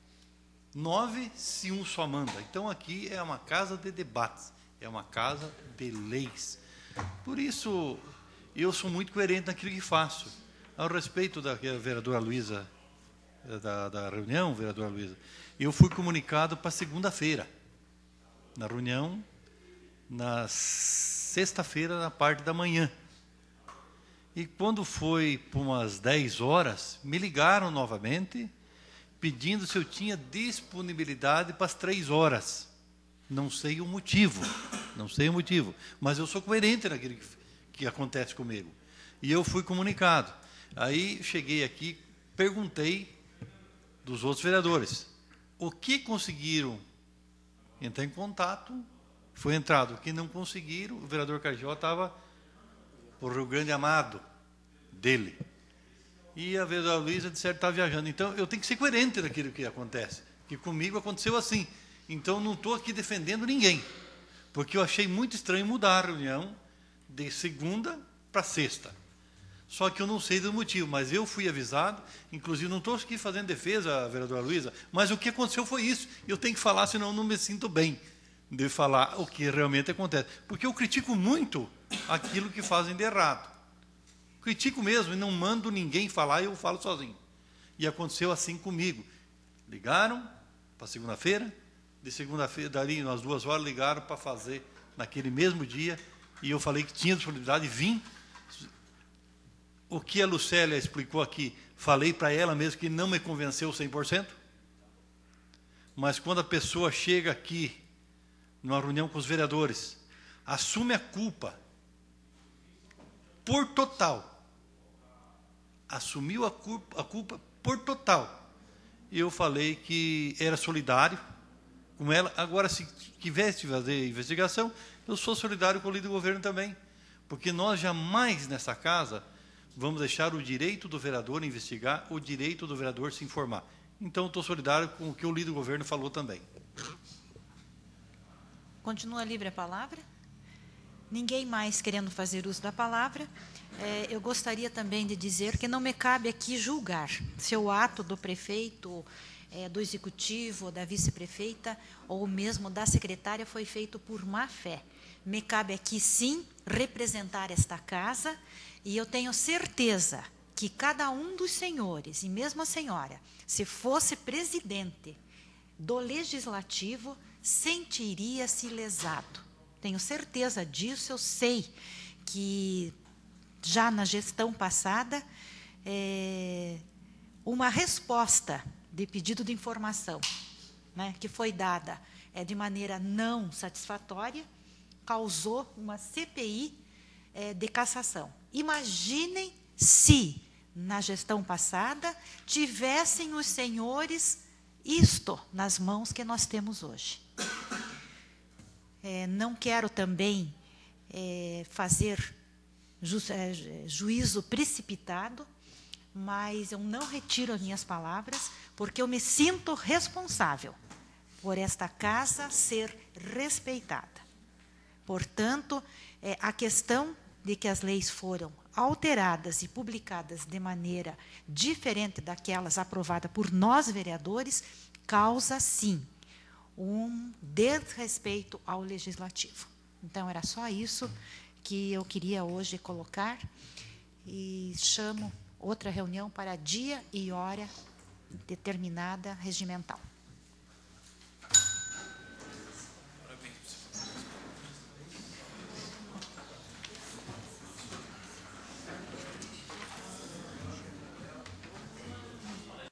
nove se um só manda? Então aqui é uma casa de debates, é uma casa de leis. Por isso, eu sou muito coerente naquilo que faço. Ao respeito da vereadora Luísa, da, da reunião, vereadora Luísa, eu fui comunicado para segunda-feira, na reunião, na sexta-feira, na parte da manhã. E quando foi por umas dez horas, me ligaram novamente, pedindo se eu tinha disponibilidade para as três horas. Não sei o motivo, não sei o motivo, mas eu sou coerente naquilo que, que acontece comigo. E eu fui comunicado. Aí cheguei aqui, perguntei dos outros vereadores, o que conseguiram entrar em contato, foi entrado. O que não conseguiram, o vereador Cargió estava por Rio Grande Amado, dele. E a vereadora Luísa, de certo, está viajando. Então, eu tenho que ser coerente naquilo que acontece. Que comigo aconteceu assim. Então, não estou aqui defendendo ninguém. Porque eu achei muito estranho mudar a reunião de segunda para sexta. Só que eu não sei do motivo, mas eu fui avisado. Inclusive, não estou aqui fazendo defesa, vereadora Luísa, mas o que aconteceu foi isso. Eu tenho que falar, senão eu não me sinto bem de falar o que realmente acontece. Porque eu critico muito aquilo que fazem de errado. Critico mesmo e não mando ninguém falar, eu falo sozinho. E aconteceu assim comigo. Ligaram para segunda-feira, de segunda-feira, dali umas duas horas, ligaram para fazer, naquele mesmo dia, e eu falei que tinha disponibilidade, vim. O que a Lucélia explicou aqui, falei para ela mesmo que não me convenceu cem por cento. Mas quando a pessoa chega aqui, numa reunião com os vereadores, assume a culpa por total, assumiu a culpa, a culpa por total. Eu falei que era solidário com ela. Agora, se tivesse fazer investigação, eu sou solidário com o líder do governo também, porque nós jamais nessa casa vamos deixar o direito do vereador investigar, o direito do vereador se informar. Então, estou solidário com o que o líder do governo falou também. Continua livre a palavra. Ninguém mais querendo fazer uso da palavra. É, eu gostaria também de dizer que não me cabe aqui julgar se o ato do prefeito, é, do executivo, da vice-prefeita, ou mesmo da secretária foi feito por má fé. Me cabe aqui, sim, representar esta casa, e eu tenho certeza que cada um dos senhores, e mesmo a senhora, se fosse presidente do Legislativo, sentiria-se lesado. Tenho certeza disso, eu sei que já na gestão passada, é, uma resposta de pedido de informação, né, que foi dada é, de maneira não satisfatória, causou uma C P I é, de cassação. Imaginem se, na gestão passada, tivessem os senhores isto nas mãos que nós temos hoje. É, não quero também é, fazer ju, é, juízo precipitado, mas eu não retiro as minhas palavras, porque eu me sinto responsável por esta casa ser respeitada. Portanto, é, a questão de que as leis foram alteradas e publicadas de maneira diferente daquelas aprovadas por nós, vereadores, causa, sim, um desrespeito ao Legislativo. Então, era só isso que eu queria hoje colocar, e chamo outra reunião para dia e hora determinada regimental.